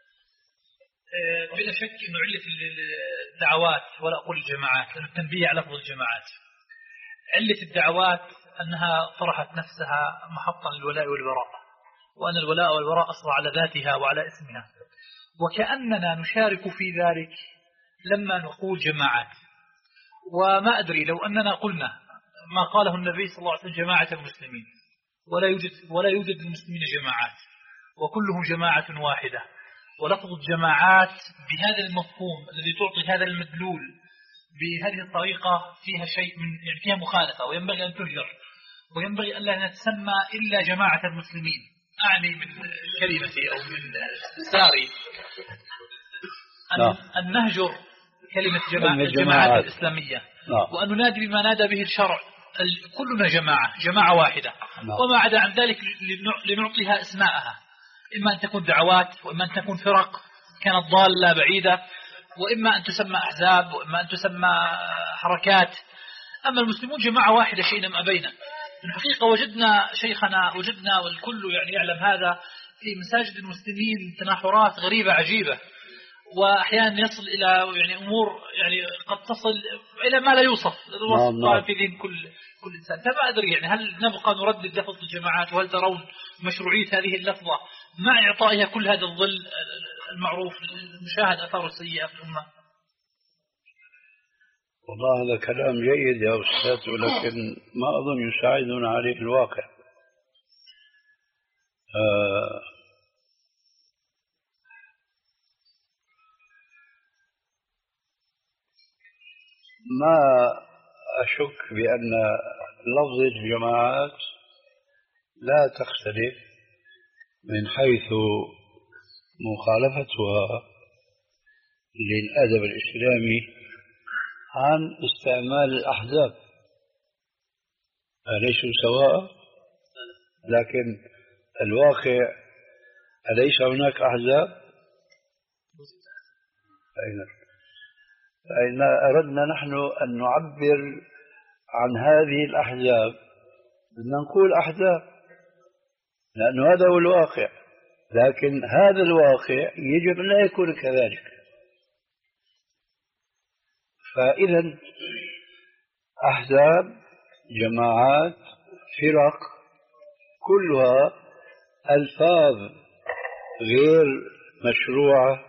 بلا شك أنه علة الدعوات ولا أقول الجماعات، لأن التنبيه على لفظ الجماعات. علة الدعوات أنها طرحت نفسها محطا للولاء والبراء، وأن الولاء والبراء أصبح على ذاتها وعلى اسمها، وكأننا نشارك في ذلك لما نقول جماعات. وما أدري لو أننا قلنا ما قاله النبي صلى الله عليه وسلم جماعة المسلمين، ولا يوجد ولا يوجد المسلمين جماعات وكلهم جماعة واحدة، ولفظ الجماعات بهذا المفهوم الذي تعطي هذا المدلول بهذه الطريقة فيها شيء من يعني فيها مخالفة، وينبغي أن تهجر، وينبغي أن لا نتسمى إلا جماعة المسلمين. أعني من كلمتي أو من استفساري أن, أن نهجر كلمة جماعة الجماعات الإسلامية، وأن ننادي بما نادى به الشرع، كلنا جماعة جماعة واحدة، وما عدا عن ذلك لنعطيها اسماءها، إما أن تكون دعوات، وإما أن تكون فرق كانت ضالة بعيدة، وإما أن تسمى أحزاب، وإما أن تسمى حركات. أما المسلمون جماعة واحدة شيئا ما بينا. في الحقيقة وجدنا شيخنا وجدنا والكل يعني يعلم هذا في مساجد المسلمين تناحرات غريبة عجيبة، وأحيانا يصل إلى يعني أمور يعني قد تصل إلى ما لا يوصف الوصف في ذهن كل كل إنسان. فما أدري يعني هل نبقى نردد لفظ الجماعات، وهل ترون مشروعية هذه اللفظة مع إعطائها كل هذا الظل المعروف المشاهد أثاره السيئة في الأمة؟ والله هذا كلام جيد يا أستاذ، ولكن ما أظن يساعدنا عليه الواقع. آه ما أشك بأن لفظ الجماعات لا تختلف من حيث مخالفتها للأدب الإسلامي عن استعمال الأحزاب. أليسوا سواء؟ لكن الواقع أليس هناك أحزاب؟ أين فإن أردنا نحن أن نعبر عن هذه الأحزاب بدنا نقول أحزاب، لأن هذا هو الواقع، لكن هذا الواقع يجب أن لا يكون كذلك. فإذا أحزاب، جماعات، فرق، كلها ألفاظ غير مشروعة،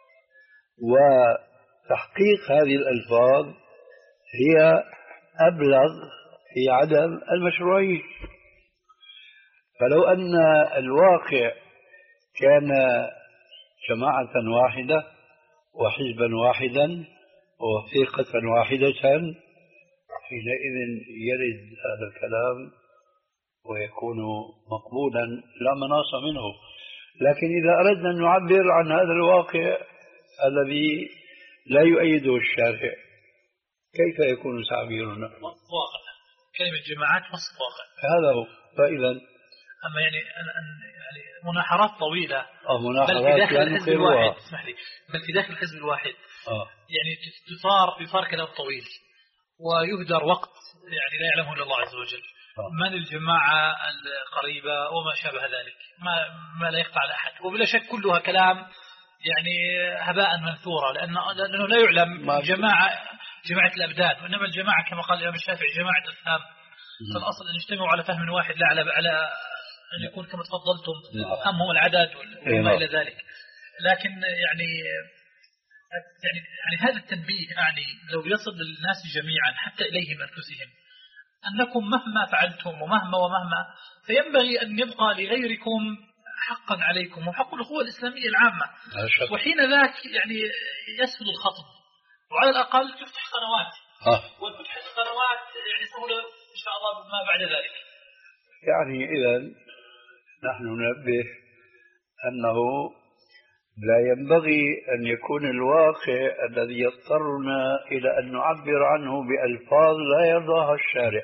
وتحقيق هذه الألفاظ هي أبلغ في عدم المشروعية. فلو أن الواقع كان جماعة واحدة وحزبا واحدا وفرقة واحدة حينئذ يرد هذا الكلام ويكون مقبولا لا مناص منه. لكن إذا أردنا أن نعبر عن هذا الواقع الذي لا يؤيده الشارع، كيف يكون تعبيرنا؟ واقع كلمة جماعات وصف واقع، هذا هو. فإذا أما يعني يعني مناحرات طويلة، آه مناحرات بل في داخل الحزب الواحد، اسمح لي، بل في داخل الحزب الواحد آه. يعني تثار يثار كلام طويل ويهدر وقت يعني لا يعلمه إلا الله عز وجل. آه. من الجماعة القريبة وما شابه ذلك، ما ما لا يخفى على أحد، وبلا شك كلها كلام يعني هباء منثورا، لأنه لأنه لا يعلم جماعة جماعة الأبدان، وإنما الجماعة كما قال الإمام الشافعي جماعة الأفهام. فالأصل أن يجتمعوا على فهم واحد، لا على على أن يكون كما تفضلتم همهم العدد وما إلى ذلك. لكن يعني يعني يعني هذا التنبيه يعني لو يصل للناس جميعا حتى إليهم أنفسهم أنكم مهما فعلتم ومهما ومهما فينبغي أن يبقى لغيركم حقا عليكم وحق الأخوة الإسلامية العامة، وحين ذاك يعني يسهل الخطب، وعلى الأقل تفتح قنوات آه. وتفتح قنوات يعني سهولة إن شاء الله ما بعد ذلك. يعني إذا نحن ننبه أنه لا ينبغي أن يكون الواقع الذي يضطرنا إلى أن نعبر عنه بألفاظ لا يرضاها الشارع.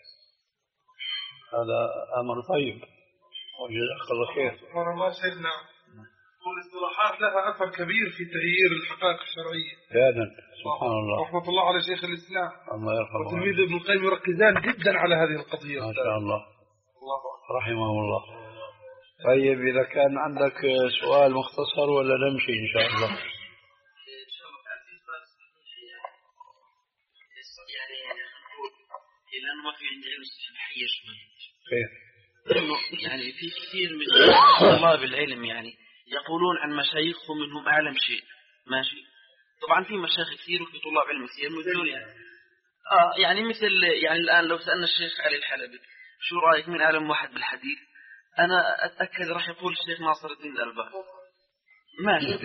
هذا أمر طيب وجزاك الله خير. سبحان الله سيدنا، والاصطلاحات لها أثر كبير في تغيير الحقائق الشرعية فعلا. سبحان الله. رحمة الله على شيخ الإسلام الله يرحمه وتلميذ ابن القيم يركزان جدا على هذه القضية. ما شاء الله. الله رحمه الله. طيب إذا كان عندك سؤال مختصر ولا نمشي إن شاء الله؟ يعني لأنه ما في عندي علم صحيح شوي. خير. إنه يعني في كثير من طلاب العلم يعني يقولون عن مشايخهم إنهم أعلم شيء، ماشي. طبعا في مشايخ كثير وفي طلاب علم كثير مثلون يعني. آه يعني مثل يعني الآن لو سألنا الشيخ علي الحلبي شو رأيك من أعلم واحد بالحديث، أنا أتأكد راح يقول الشيخ ناصر الدين الألباني. ماشي.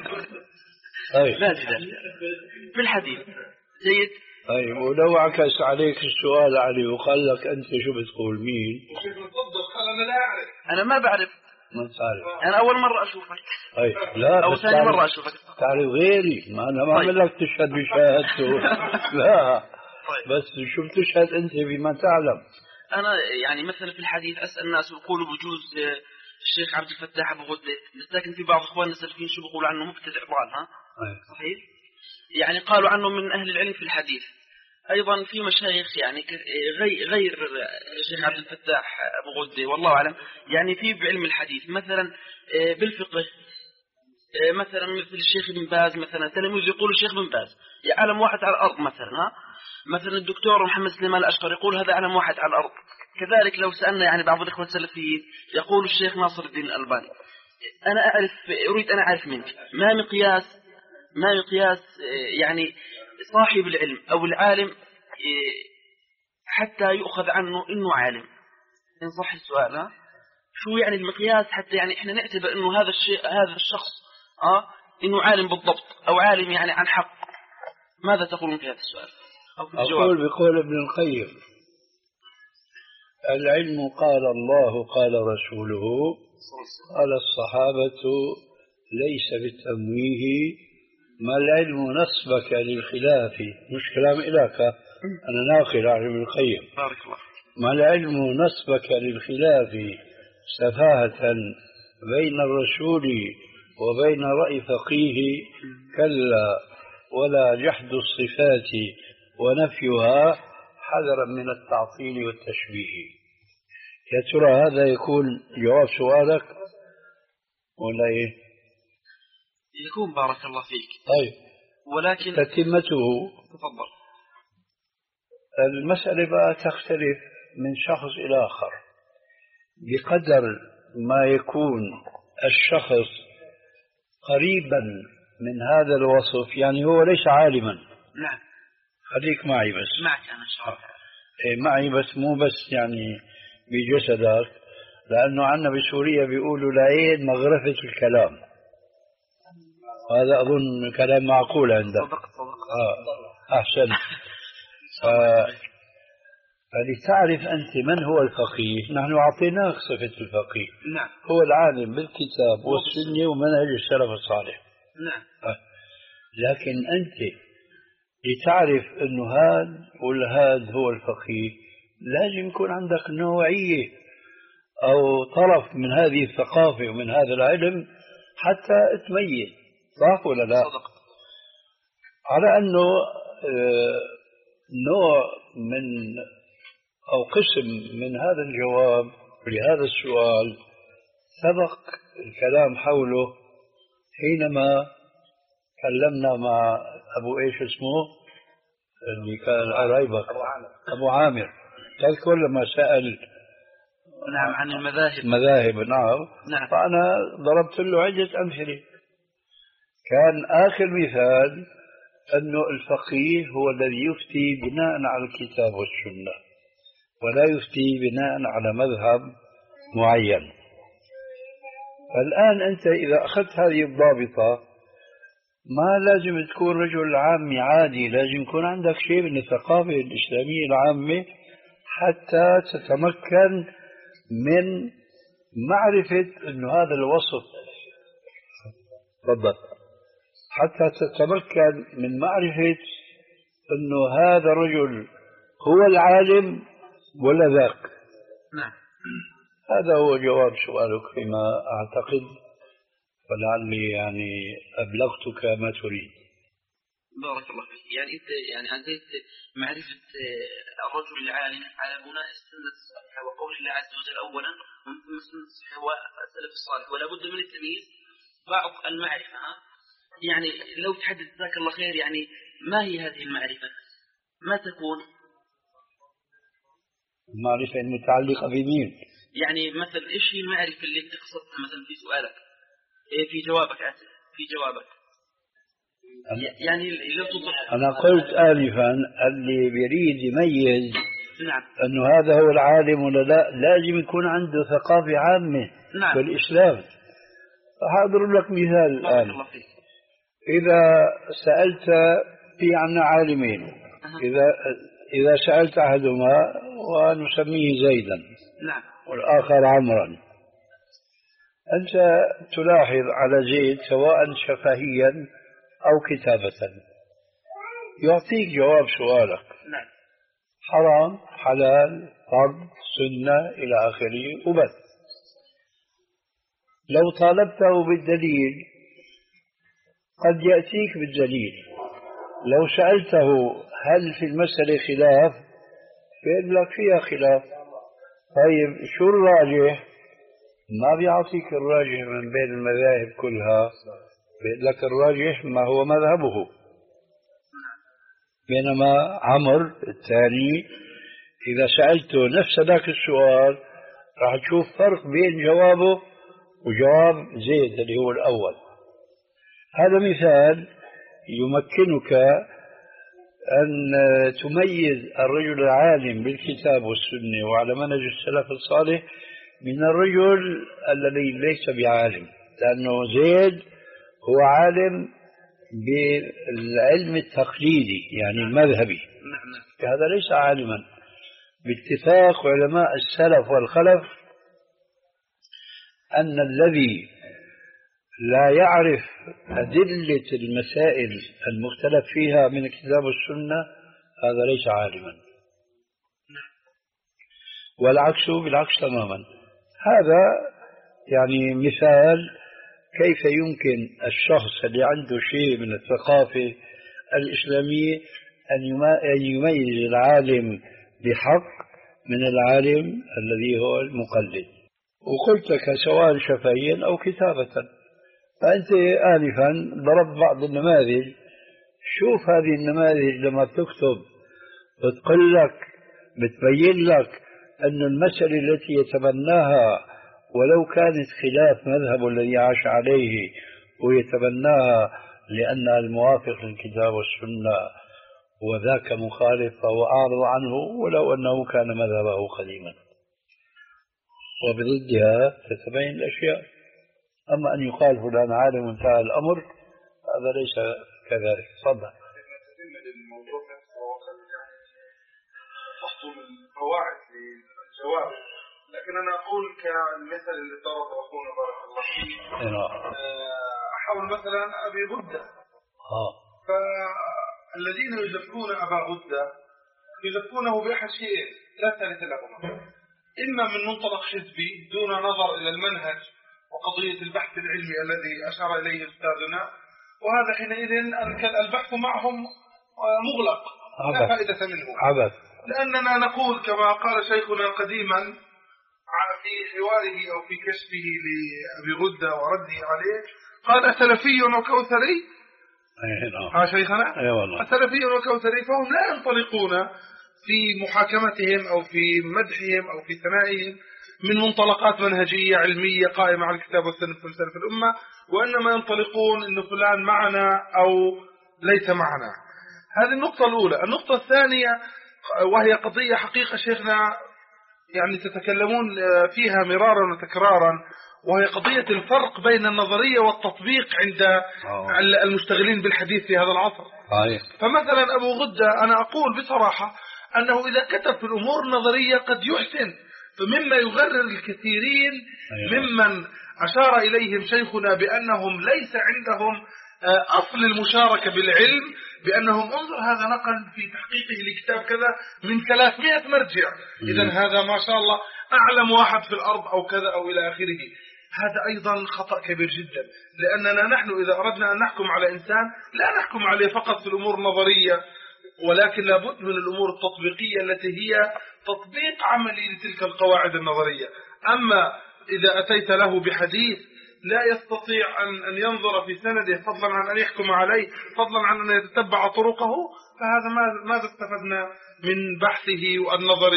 ماشي في الحديث جيد. طيب ولو عكس عليك السؤال علي وقال لك أنت شو بتقول مين؟ أنا لا أعرف. أنا ما بعرف. ما تعرف. أنا أول مرة أشوفك. طيب لا. أو ثاني مرة أشوفك. تعرف غيري، ما أنا ما أعمل لك تشهد بشهادته. لا. طيب. بس شو بتشهد أنت بما تعلم؟ أنا يعني مثلا في الحديث أسأل الناس ويقولوا بجوز الشيخ عبد الفتاح أبو غدة، لكن في بعض إخواننا السلفيين شو بيقولوا عنه مبتدع ضال. ها صحيح. يعني قالوا عنه من أهل العلم في الحديث. أيضا في مشايخ يعني غير الشيخ عبد الفتاح أبو غدة والله أعلم، يعني في بعلم الحديث مثلا بالفقه، مثلا مثل الشيخ ابن باز مثلا، تلاميذ يقول الشيخ ابن باز يعلم واحد على الأرض مثلا. ها مثلا الدكتور محمد سليمان الأشقر يقول هذا علم واحد على الأرض. كذلك لو سألنا يعني بعض الإخوة السلفيين يقول الشيخ ناصر الدين الألباني. أنا أعرف أريد أن أعرف منك ما مقياس ما مقياس يعني صاحب العلم أو العالم حتى يؤخذ عنه إنه عالم، إن صح السؤال. ها شو يعني المقياس حتى يعني إحنا نعتبر إنه هذا الشيء هذا الشخص آه إنه عالم بالضبط أو عالم يعني عن حق؟ ماذا تقولون في هذا السؤال؟ أقول بقول ابن القيم العلم قال الله قال رسوله قال الصحابة ليس بالتمويه، ما العلم نسبك للخلاف، مش كلام إليك أنا ناقل عن ابن القيم. بارك الله. ما العلم نسبك للخلاف سفاهة بين الرسول وبين رأي فقيه، كلا ولا جحد الصفات ونفيها حذرا من التعطيل والتشبيه. يا ترى هذا يكون جواب سؤالك ولا ايه؟ يكون بارك الله فيك. طيب ولكن تتمته. تفضل. المسألة بقى تختلف من شخص إلى آخر بقدر ما يكون الشخص قريبا من هذا الوصف، يعني هو ليس عالما. نعم. خليك معي بس. معك أنا إن شاء الله. إيه معي بس مو بس يعني بجسدك، لأنه عندنا بسوريا بيقولوا العين مغرفة الكلام، هذا أظن كلام معقول عندك. صدق صدق. آه أحسن. آه فلتعرف أنت من هو الفقيه، نحن أعطيناك صفة الفقيه. نعم. هو العالم بالكتاب والسنة ومنهج السلف الصالح. نعم. آه. لكن أنت لتعرف أنه هذا والهذا هو الفقيه لازم يكون عندك نوعية أو طرف من هذه الثقافة ومن هذا العلم حتى تميز، صح ولا لا؟ صدق. على أنه آه نوع من أو قسم من هذا الجواب لهذا السؤال سبق الكلام حوله حينما تكلمنا مع أبو إيش اسمه اللي كان قرايبك أبو عامر. أبو عامر تذكر لما سأل نعم عن المذاهب. مذاهب. نعم. نعم. فأنا ضربت له عدة أمثلة. كان آخر مثال أنه الفقيه هو الذي يفتي بناء على الكتاب والسنة ولا يفتي بناء على مذهب معين. فالآن أنت إذا أخذت هذه الضابطة ما لازم تكون رجل عامي عادي، لازم يكون عندك شيء من الثقافة الإسلامية العامة حتى تتمكن من معرفة أنه هذا الوصف تفضل حتى تتمكن من معرفة أنه هذا الرجل هو العالم ولا ذاك. نعم. هذا هو جواب سؤالك فيما أعتقد، ولعلي يعني أبلغتك ما تريد. بارك الله فيك. يعني أنت يعني أنت معرفة الرجل العالم على بناء السنة الصحيحة وقول الله عز وجل أولا ومن السنة الصحيحة والسلف الصالح، ولا بد من التمييز بعض المعرفة. يعني لو تحدث جزاك الله خير يعني ما هي هذه المعرفة؟ ما تكون؟ المعرفة المتعلقة بمين؟ يعني مثلا إيش هي المعرفة اللي أنت قصدتها مثلا في سؤالك، إيه في جوابك آسف في جوابك يعني إذا توضح. أنا قلت آنفا اللي بيريد يميز نعم أنه هذا هو العالم ولا لا لازم يكون عنده ثقافة عامة نعم. بالإسلام. أضرب لك مثال الآن. إذا سألت في عنا عالمين أه. إذا إذا سألت أحدهما ونسميه زيدا نعم. والآخر عمرا، أنت تلاحظ على زيد سواء شفهيا أو كتابة يعطيك جواب سؤالك نعم. حرام حلال فرض سنة إلى آخره وبس. لو طالبته بالدليل قد يأتيك بالدليل، لو سألته هل في المسألة خلاف فيقول لك فيها خلاف. طيب شو الراجح؟ ما بيعطيك الراجح من بين المذاهب كلها، بيقول لك الراجح ما هو مذهبه. بينما عمر الثاني إذا سألته نفس ذاك السؤال راح تشوف فرق بين جوابه وجواب زيد اللي هو الأول. هذا مثال يمكنك أن تميز الرجل العالم بالكتاب والسنة وعلى منهج السلف الصالح من الرجل الذي ليس بعالم، لأنه زيد هو عالم بالعلم التقليدي يعني المذهبي، هذا ليس عالما. باتفاق علماء السلف والخلف أن الذي لا يعرف أدلة المسائل المختلف فيها من الكتاب والسنة هذا ليس عالما، والعكس بالعكس تماما. هذا يعني مثال كيف يمكن الشخص اللي عنده شيء من الثقافة الإسلامية أن يميز العالم بحق من العالم الذي هو المقلد. وقلت لك سواء شفهيا أو كتابة. فأنت آنفا ضربت بعض النماذج، شوف هذه النماذج لما تكتب بتقول لك بتبين لك أن المسألة التي يتبناها ولو كانت خلاف مذهب الذي عاش عليه ويتبناها لأنها الموافق للكتاب والسنة وذاك مخالف فهو أعرض عنه ولو أنه كان مذهبه قديما، وبضدها تتبين الأشياء. أما أن يقال فلان عالم وانتهى الأمر هذا ليس كذلك. تفضل. الموضوع نفسه تحصل القواعد للجواب، لكن أنا أقول كالمثل اللي ضربه أخونا بارك الله فيه، أحاول مثلا أبي غدة، فالذين يزكون أبا غدة يزكونه بأحد شيئين لا ثالث لهما، إما من منطلق حزبي دون نظر إلى المنهج وقضية البحث العلمي الذي أشار إليه أستاذنا، وهذا حينئذ البحث معهم مغلق لا فائدة منه عبث. لأننا نقول كما قال شيخنا قديما في حواره أو في كشفه لأبي غدة ورده عليه، قال سلفي وكوثري. ها شيخنا أيوة سلفي وكوثري، فهم لا ينطلقون في محاكمتهم أو في مدحهم أو في ثنائهم من منطلقات منهجية علمية قائمة على الكتاب والسنة والسلف الأمة، وإنما ينطلقون إنه فلان معنا أو ليس معنا. هذه النقطة الأولى. النقطة الثانية وهي قضية حقيقة شيخنا يعني تتكلمون فيها مرارا وتكرارا، وهي قضية الفرق بين النظرية والتطبيق عند المشتغلين بالحديث في هذا العصر. فمثلا أبو غدة أنا أقول بصراحة أنه إذا كتب في الأمور النظرية قد يحسن، فمما يغرر الكثيرين ممن أشار إليهم شيخنا بأنهم ليس عندهم أصل المشاركة بالعلم، بأنهم انظر هذا نقل في تحقيقه لكتاب كذا من ثلاثمائة مرجع، إذن هذا ما شاء الله أعلم واحد في الأرض أو كذا أو إلى آخره. هذا أيضا خطأ كبير جدا، لأننا نحن إذا أردنا أن نحكم على إنسان لا نحكم عليه فقط في الأمور النظرية، ولكن لابد من الأمور التطبيقية التي هي تطبيق عملي لتلك القواعد النظرية. أما إذا أتيت له بحديث لا يستطيع أن ينظر في سنده فضلا عن أن يحكم عليه فضلا عن أن يتتبع طرقه، فهذا ماذا استفدنا من بحثه والنظر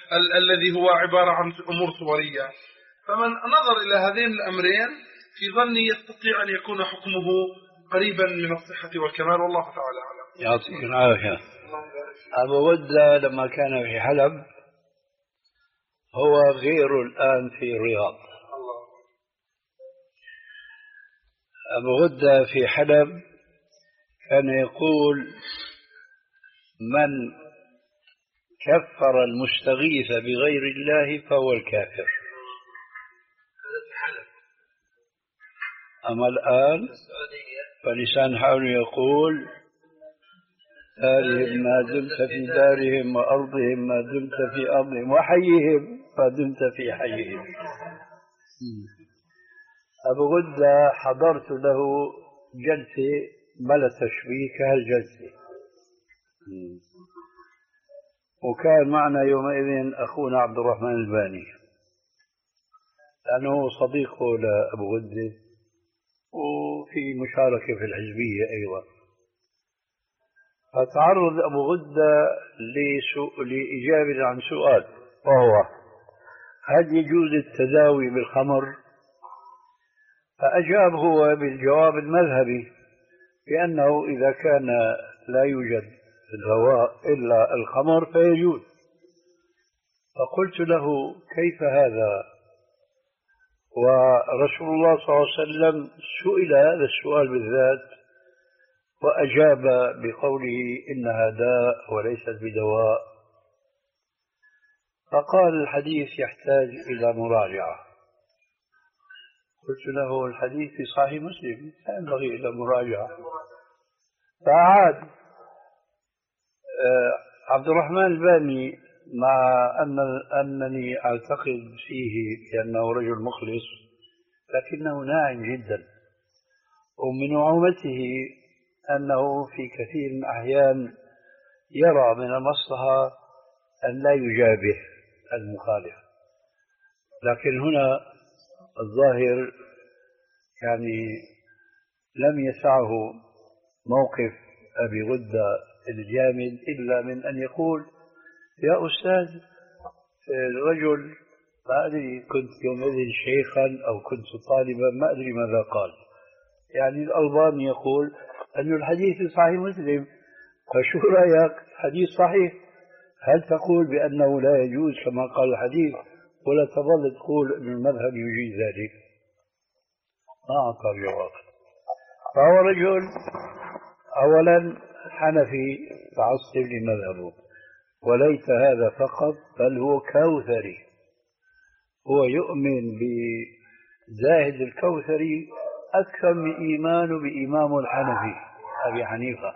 ال الذي هو عبارة عن أمور صورية. فمن نظر إلى هذين الأمرين في ظني يستطيع أن يكون حكمه قريبا من الصحة والكمال، والله تعالى أعلم. يعطيك العافية. أبو غدة لما كان في حلب هو غير الآن في الرياض. أبو غدة في حلب كان يقول من كفر المستغيث بغير الله فهو الكافر. أما الآن فلسان حاله يقول دارهم ما دمت في دارهم وأرضهم ما دمت في أرضهم وحيهم ما دمت في حيهم. أبو غدة حضرت له جلسة بلا تشبيه كهالجلسة، وكان معنا يومئذ أخونا عبد الرحمن الباني لأنه صديقه لأبو غدة وفي مشاركة في الحزبية أيضا. فتعرض أبو غدة لإجابة عن سؤال، وهو هل يجوز التداوي بالخمر؟ فأجاب هو بالجواب المذهبي بأنه إذا كان لا يوجد دواء إلا الخمر فيجوز. فقلت له كيف هذا ورسول الله صلى الله عليه وسلم سئل هذا السؤال بالذات وأجاب بقوله إنها داء وليست بدواء. فقال الحديث يحتاج إلى مراجعة. قلت له الحديث في صحيح مسلم لا ينبغي إلى مراجعة. فعاد عبد الرحمن الباني مع أن أنني أعتقد فيه بأنه رجل مخلص لكنه ناعم جدا، ومن نعومته أنه في كثير من الأحيان يرى من المصلحة أن لا يجابه المخالف. لكن هنا الظاهر يعني لم يسعه موقف أبي غدة الجامد إلا من أن يقول يا أستاذ الرجل ما أدري كنت يومئذ شيخا أو كنت طالبا ما أدري ماذا قال. يعني الألباني يقول أن الحديث في صحيح مسلم، فشو رأيك؟ حديث صحيح، هل تقول بأنه لا يجوز كما قال الحديث ولا تظل تقول أن المذهب يجيز ذلك؟ ما أعطى جواب. فهو رجل أولا حنفي تعصب لمذهبه، وليس هذا فقط بل هو كوثري، هو يؤمن بزاهد الكوثري أكثر من إيمانه بإمامه الحنفي أبي حنيفة.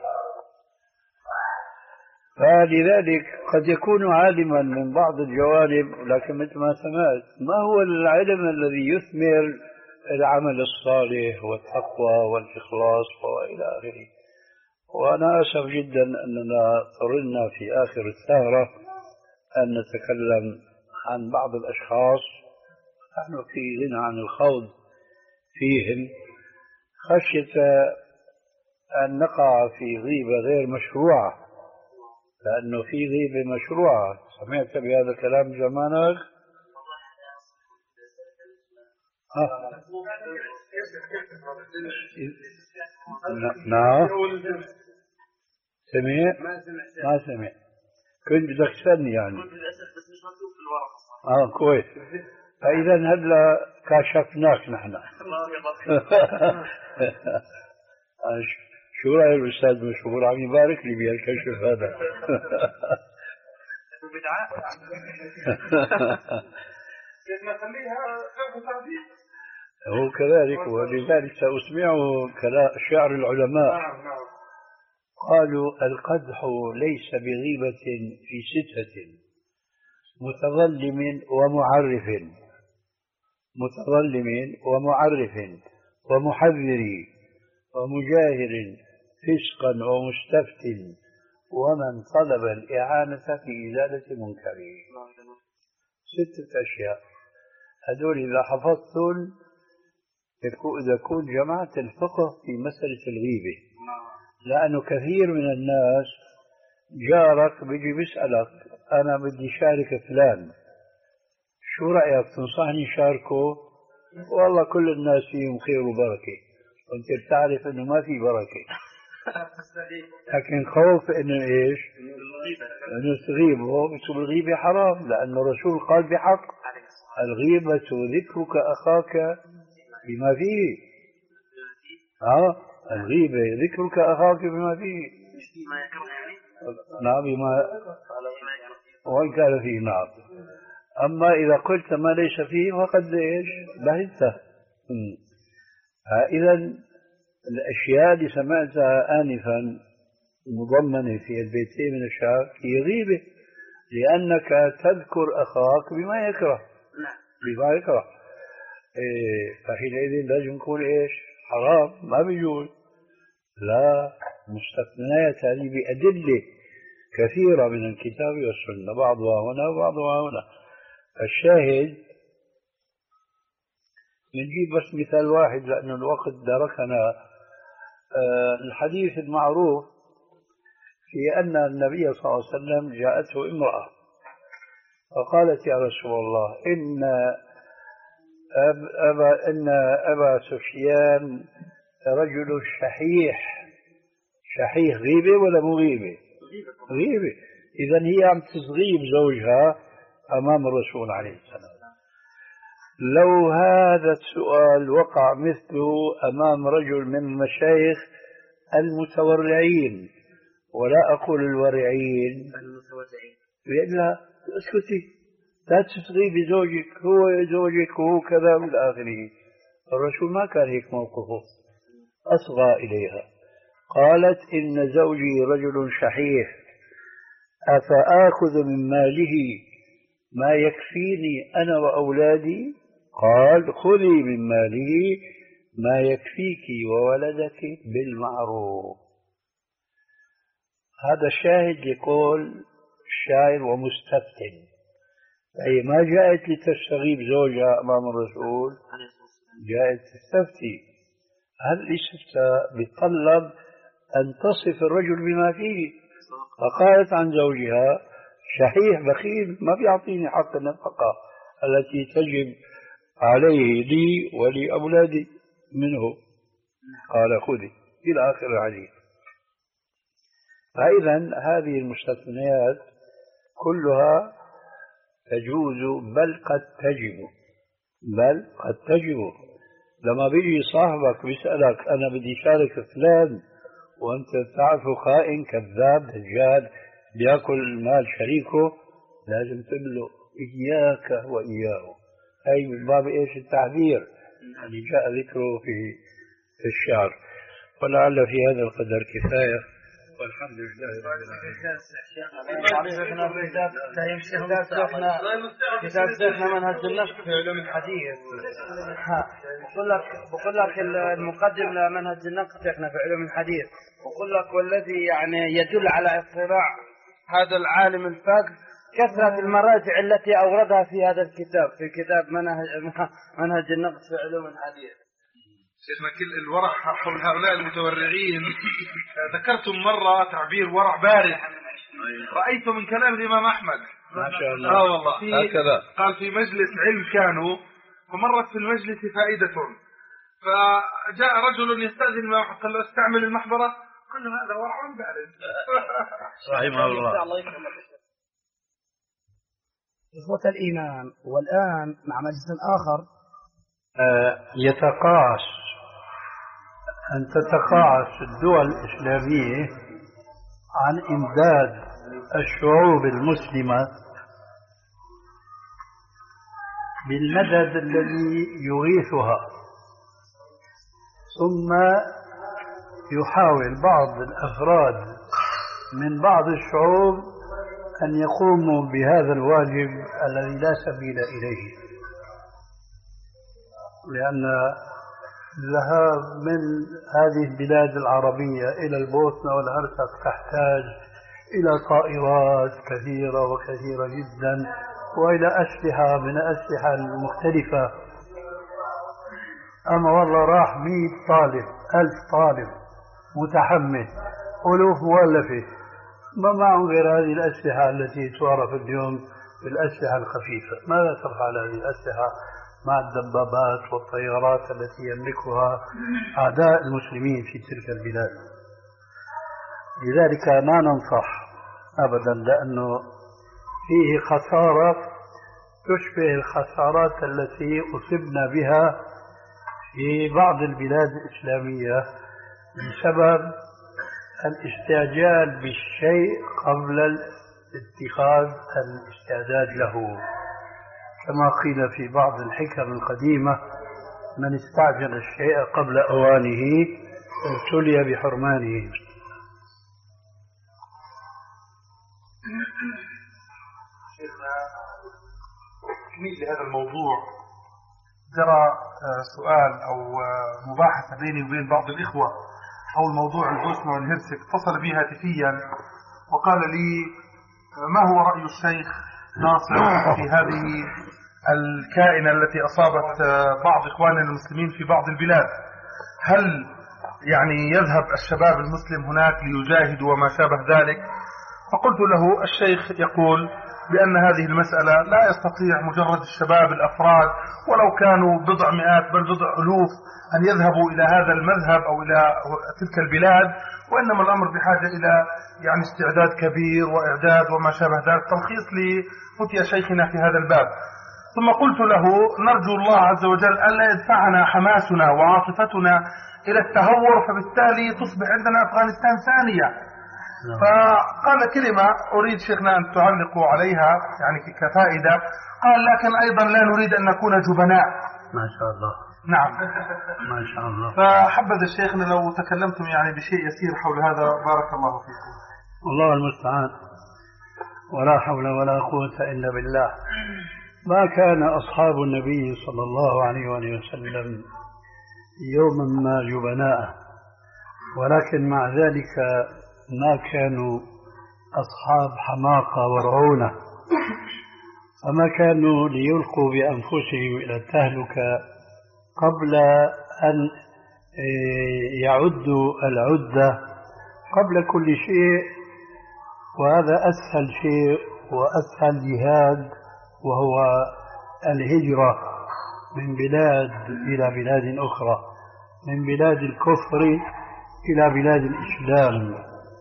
فلذلك قد يكون عالما من بعض الجوانب، لكن مثل ما سمعت ما هو العلم الذي يثمر العمل الصالح والتقوى والإخلاص وإلى آخره. وأنا أسف جدا أننا اضطررنا في آخر السهرة أن نتكلم عن بعض الأشخاص نحن في غنى عن الخوض فيهم خشية أن نقع في غيبة غير مشروعة، لأنه في غيبة مشروعة. سمعت بهذا الكلام زمانك؟ آه. نعم سمع؟ ما سمع. كنت بدك تسألني يعني. اه كويس. فإذا هلا كاشفناك نحن. شو رأي الأستاذ مشهور عم يبارك لي بهالكشف هذا. هو كذلك، ولذلك سأسمعه شعر العلماء قالوا القدح ليس بغيبة في ستة متظلم ومعرف متظلم ومعرف ومحذر ومجاهر فسقا ومستفت ومن طلب الإعانة في إزالة منكره. ستة أشياء هذول إذا حفظتم إذا كنت جمعت الفقه في مسألة الغيبة، لأنه كثير من الناس جارك بيجي بيسألك أنا بدي شارك فلان، شو رأيك تنصحني شاركه؟ والله كل الناس فيهم خير وبركة، وانت بتعرف انه ما في بركة. لكن خوف انه ايش؟ انه تغيبه، بس الغيبة حرام، لأن الرسول قال بحق: الغيبة ذكرك أخاك بما فيه. ها الغيبة ذكرك أخاك بما فيه. نعم، بما وإن كان فيه. نعم. أما إذا قلت ما ليس فيه فقد إيش؟ بهته. إذا الأشياء اللي سمعتها آنفا مضمنة في البيتين من الشعر هي غيبة، لأنك تذكر أخاك بما يكره، بما يكره. إيه، فحينئذ لازم يكون إيش؟ حرام، ما بيجوز. لا، مستثنيات هذه بأدلة كثيرة من الكتاب والسنة، بعضها هنا وبعضها هنا. الشاهد نجيب بس مثال واحد لأن الوقت دركنا. آه الحديث المعروف في أن النبي صلى الله عليه وسلم جاءته امرأة فقالت: يا رسول الله، إن أب أبا إن أبا سفيان رجل شحيح. شحيح غيبة ولا مو غيبة؟ غيبة. إذن هي عم تغيب زوجها أمام الرسول عليه السلام. لو هذا السؤال وقع مثله أمام رجل من المشايخ المتورعين، ولا أقول الورعين، المتورعين، لا اسكتي، لا تغيبي زوجك، هو زوجك وهو كذا من آخره. الرسول ما كان هيك موقفه، أصغى إليها. قالت: إن زوجي رجل شحيح، أفآخذ من ماله ما يكفيني أنا وأولادي؟ قال: خذي من ماله ما يكفيك وولدك بالمعروف. هذا شاهد يقول الشاعر ومستفتن. أي ما جاءت لتستغيب زوجها أمام الرسول، جاءت تستفتي. هل الاستفتاء بيتطلب أن تصف الرجل بما فيه. فقالت عن زوجها: شحيح بخيل، ما بيعطيني حق النفقة التي تجب عليه لي ولأولادي منه. قال: خذي، إلى آخر الحديث. فإذا هذه المستثنيات كلها تجوز، بل قد تجب، بل قد تجب. لما بيجي صاحبك بيسألك: أنا بدي شارك فلان، وأنت تعرفه خائن كذاب دجال بياكل مال شريكه، لازم تقول له: إياك وإياه. أي من باب إيش؟ التعبير اللي جاء ذكره في في الشعر. ولعل في هذا القدر كفاية، والحمد لله رب العالمين. كتاب شيخنا منهج النقد في علوم الحديث. بقول لك بقول لك المقدم لمنهج النقد شيخنا في علوم الحديث، بقول لك والذي يعني يدل على اطلاع هذا العالم الفقه كثرة المراجع التي أوردها في هذا الكتاب، في كتاب منهج منهج النقد في علوم الحديث. شيخنا كل الورع حول هؤلاء المتورعين. ذكرتم مرة تعبير ورع بارد رأيته من كلام الإمام أحمد ما شاء الله. آه والله. هكذا قال: في مجلس علم كانوا، فمرت في المجلس فائدة، فجاء رجل يستأذن الإمام أحمد، قال له: استعمل المحبرة. قال له: هذا ورع بارد. رحمه الله. إخوة الإيمان، والآن مع مجلس آخر آه يتقاعس أن تتقاعس الدول الإسلامية عن إمداد الشعوب المسلمة بالمدد الذي يغيثها، ثم يحاول بعض الأفراد من بعض الشعوب أن يقوموا بهذا الواجب الذي لا سبيل إليه، لأن الذهاب من هذه البلاد العربية إلى البوسنة والهرسك تحتاج إلى طائرات كثيرة وكثيرة جدا، وإلى أسلحة من الأسلحة المختلفة. أما والله راح مئة طالب، ألف طالب متحمل، ألوف مؤلفة، ما معهم غير هذه الأسلحة التي تعرف اليوم بالأسلحة الخفيفة. ماذا تفعل هذه الأسلحة مع الدبابات والطيارات التي يملكها أعداء المسلمين في تلك البلاد؟ لذلك ما ننصح أبدا، لأنه فيه خسارة تشبه الخسارات التي أصبنا بها في بعض البلاد الإسلامية بسبب الاستعجال بالشيء قبل اتخاذ الاستعداد له، كما قيل في بعض الحكم القديمة: من استعجل الشيء قبل أوانه ابتلي بحرمانه. شيخنا تكميل لهذا الموضوع، جرى سؤال أو مباحثة بيني وبين بعض الإخوة حول موضوع البوسنة والهرسك، اتصل بي هاتفيا وقال لي: ما هو رأي الشيخ ناصر في هذه الكائنة التي أصابت بعض إخواننا المسلمين في بعض البلاد؟ هل يعني يذهب الشباب المسلم هناك ليجاهدوا وما شابه ذلك؟ فقلت له: الشيخ يقول بأن هذه المسألة لا يستطيع مجرد الشباب الأفراد ولو كانوا بضع مئات بل بضع ألوف أن يذهبوا إلى هذا المذهب أو إلى تلك البلاد، وإنما الأمر بحاجة إلى يعني استعداد كبير وإعداد وما شابه ذلك. تلخيص لفتية شيخنا في هذا الباب. ثم قلت له: نرجو الله عز وجل ألا يدفعنا حماسنا وعاطفتنا إلى التهور، فبالتالي تصبح عندنا أفغانستان ثانية. فقال كلمة أريد شيخنا أن تعلقوا عليها يعني كفائدة. قال: لكن أيضا لا نريد أن نكون جبناء. ما شاء الله. نعم ما شاء الله. فحبذ الشيخنا لو تكلمتم يعني بشيء يسير حول هذا، بارك الله فيكم. الله المستعان، ولا حول ولا قوة إلا بالله. ما كان أصحاب النبي صلى الله عليه وآله وسلم يوما ما جبناء، ولكن مع ذلك ما كانوا أصحاب حماقة ورعونة، فما كانوا ليلقوا بأنفسهم إلى التهلكة قبل أن يعدوا العدة قبل كل شيء. وهذا أسهل شيء وأسهل جهاد، وهو الهجرة من بلاد إلى بلاد أخرى، من بلاد الكفر إلى بلاد الإسلام.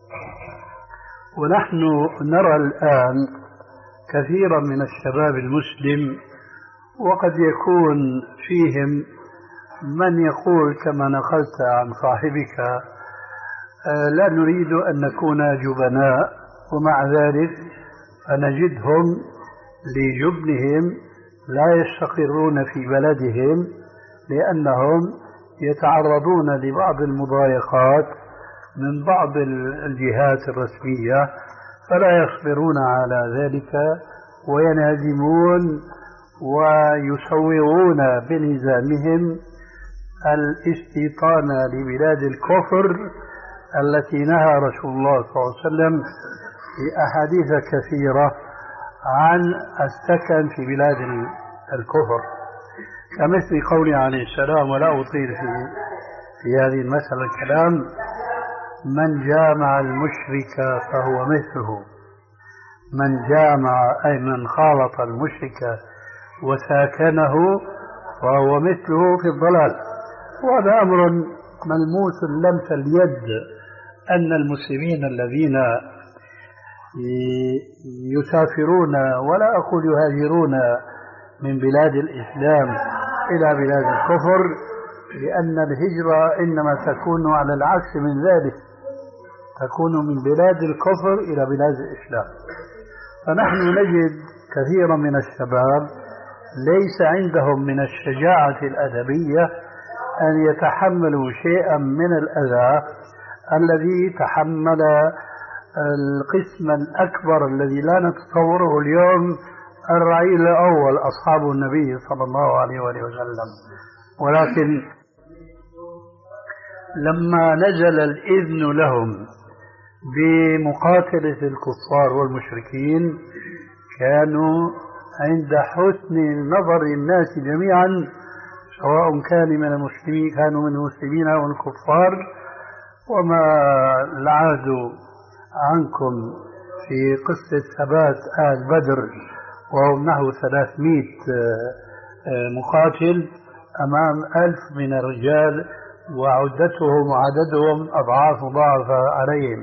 ونحن نرى الآن كثيرا من الشباب المسلم، وقد يكون فيهم من يقول كما نقلت عن صاحبك: لا نريد أن نكون جبناء، ومع ذلك فنجدهم لجبنهم لا يستقرون في بلدهم، لأنهم يتعرضون لبعض المضايقات من بعض الجهات الرسمية، فلا يصبرون على ذلك وينهزمون ويسوغون بنظامهم الاستيطان لبلاد الكفر التي نهى رسول الله صلى الله عليه وسلم في أحاديث كثيرة عن السكن في بلاد الكفر، كمثل قوله عليه السلام: ولا أطيل في, في هذه المسألة الكلام: من جامع المشرك فهو مثله. من جامع أي من خالط المشرك وساكنه فهو مثله في الضلال. وهذا أمر ملموس لمس اليد، أن المسلمين الذين يسافرون ولا أقول يهاجرون من بلاد الإسلام إلى بلاد الكفر، لأن الهجرة إنما تكون على العكس من ذلك، تكون من بلاد الكفر إلى بلاد الإسلام. فنحن نجد كثيرا من الشباب ليس عندهم من الشجاعة الأدبية أن يتحملوا شيئا من الأذى الذي تحمل القسم الأكبر الذي لا نتصوره اليوم، الرعيل الأول أصحاب النبي صلى الله عليه وآله وسلم. ولكن لما نزل الإذن لهم بمقاتلة الكفار والمشركين كانوا عند حسن نظر الناس جميعا، سواء كان من المسلمين كانوا من المسلمين أو الكفار، وما العهد عنكم في قصة ثبات آل بدر وهم نحو ثلاثمائة مقاتل أمام ألف من الرجال وعدتهم وعددهم أضعاف مضاعفة عليهم.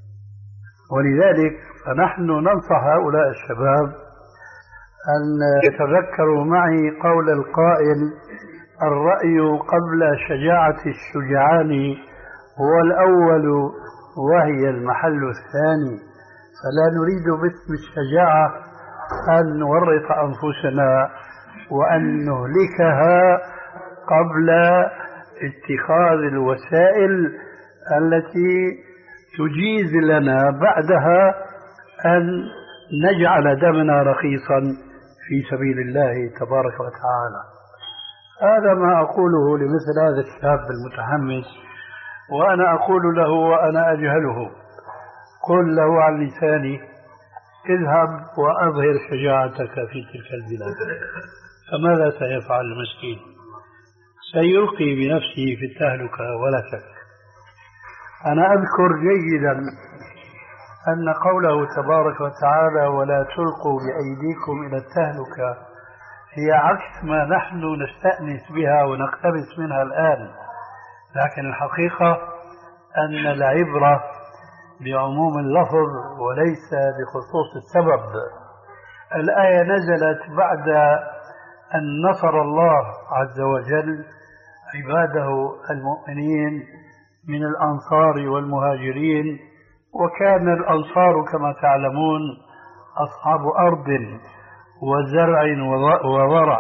ولذلك فنحن ننصح هؤلاء الشباب أن يتذكروا معي قول القائل: الرأي قبل شجاعة الشجعان هو الأول وهي المحل الثاني. فلا نريد باسم الشجاعة أن نورط أنفسنا وأن نهلكها قبل اتخاذ الوسائل التي تجيز لنا بعدها أن نجعل دمنا رخيصا في سبيل الله تبارك وتعالى. هذا ما أقوله لمثل هذا الشاب المتحمس، وأنا أقول له وأنا أجهله: قل له عن لساني: اذهب وأظهر شجاعتك في تلك البلاد. فماذا سيفعل المسكين؟ سيلقي بنفسه في التهلكة ولا شك. أنا أذكر جيدا أن قوله تبارك وتعالى: ولا تلقوا بأيديكم إلى التهلكة، هي عكس ما نحن نستأنس بها ونقتبس منها الآن. لكن الحقيقة أن العبرة بعموم اللفظ وليس بخصوص السبب. الآية نزلت بعد أن نصر الله عز وجل عباده المؤمنين من الأنصار والمهاجرين، وكان الأنصار كما تعلمون أصحاب أرض وزرع وضرع،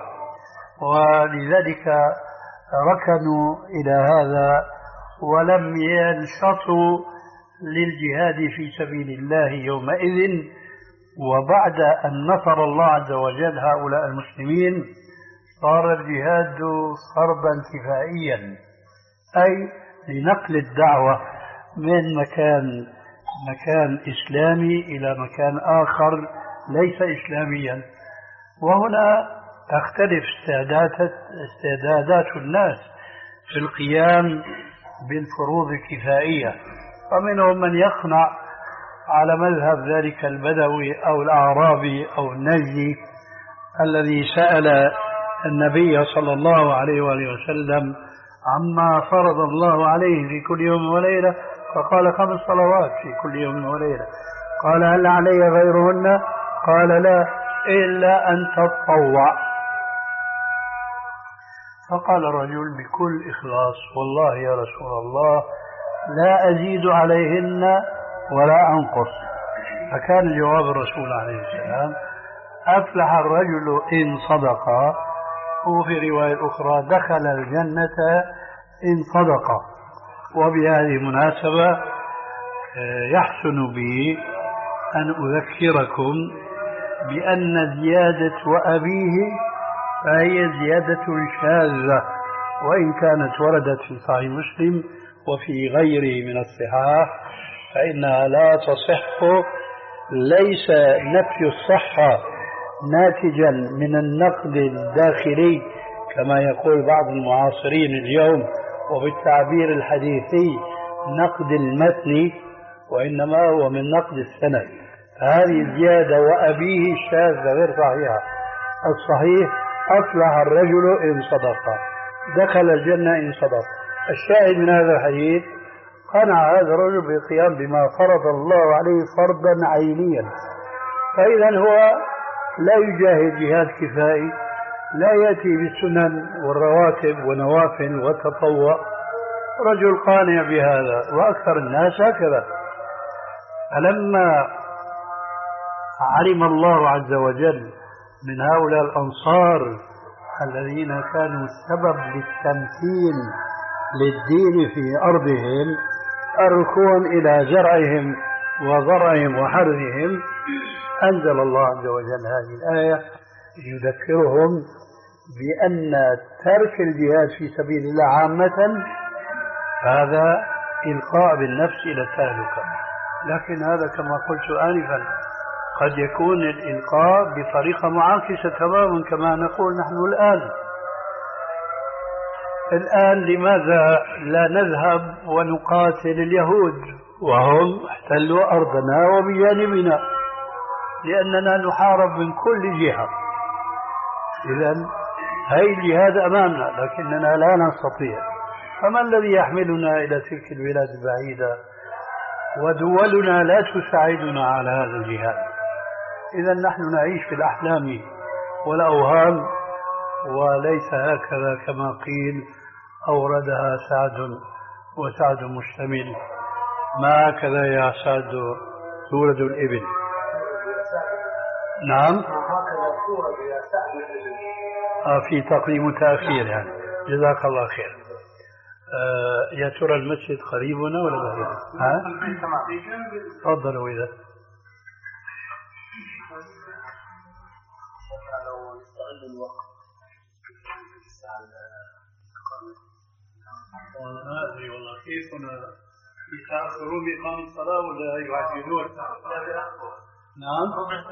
ولذلك ركنوا إلى هذا ولم ينشطوا للجهاد في سبيل الله يومئذ. وبعد أن نصر الله عز وجل هؤلاء المسلمين صار الجهاد صربا كفائيا، أي لنقل الدعوة من مكان مكان إسلامي إلى مكان آخر ليس إسلاميا. وهنا تختلف استعدادات استعدادات الناس في القيام بالفروض الكفائية، فمنهم من يقنع على مذهب ذلك البدوي أو الأعرابي أو النجدي الذي سأل النبي صلى الله عليه وآله وسلم عما فرض الله عليه في كل يوم وليلة، فقال: خمس صلوات في كل يوم وليلة. قال: هل علي غيرهن؟ قال: لا، إلا أن تتطوع. فقال الرجل بكل إخلاص: والله يا رسول الله لا أزيد عليهن ولا أنقص. فكان جواب الرسول عليه السلام: أفلح الرجل إن صدق. وفي رواية أخرى: دخل الجنة إن صدق. وبهذه المناسبة يحسن بي أن أذكركم بأن زيادة وأبيه فهي زيادة شاذة، وإن كانت وردت في صحيح مسلم وفي غيره من الصحاح فإنها لا تصح. ليس نفي الصحة ناتجا من النقد الداخلي كما يقول بعض المعاصرين اليوم، وبالتعبير الحديثي نقد المتن، وإنما هو من نقد السند. هذه زيادة وأبيه شاذة غير صحيحة. الصحيح: أفلح الرجل إن صدق، دخل الجنة إن صدق. الشاهد من هذا الحديث: قنع هذا الرجل بالقيام بما فرض الله عليه فرضا عينيا. فإذا هو لا يجاهد جهاد كفائي، لا يأتي بالسنن والرواتب ونوافل والتطوع. رجل قانع بهذا، وأكثر الناس هكذا. فلما علم الله عز وجل من هؤلاء الأنصار الذين كانوا السبب للتمثيل للدين في أرضهم، الركون إلى زرعهم وضرعهم وحرثهم، أنزل الله عز وجل هذه الآية يذكرهم بأن ترك الجهاد في سبيل الله عامة هذا إلقاء بالنفس إلى التهلكة. لكن هذا كما قلت آنفا قد يكون الإلقاء بطريقة معاكسة تماما كما نقول نحن الآن. الآن لماذا لا نذهب ونقاتل اليهود وهم احتلوا أرضنا وبجانبنا لأننا نحارب من كل جهة. إذن هاي الجهاد أمامنا لكننا لا نستطيع. فما الذي يحملنا إلى تلك البلاد البعيدة ودولنا لا تساعدنا على هذا الجهاد؟ إذن نحن نعيش في الأحلام والأوهام وليس هكذا كما قيل أوردها سعد وسعد مشتمل. ما هكذا يا سعد تولد الإبل. نعم آه في تقديم تأخير يعني. جزاك الله خير. آه يا ترى المسجد قريبنا ولا بعيد؟ ها؟ تفضلوا إذا ما أدري والله كيف هنا يتأخرون بإقامة الصلاة ولا يعجلون؟ نعم.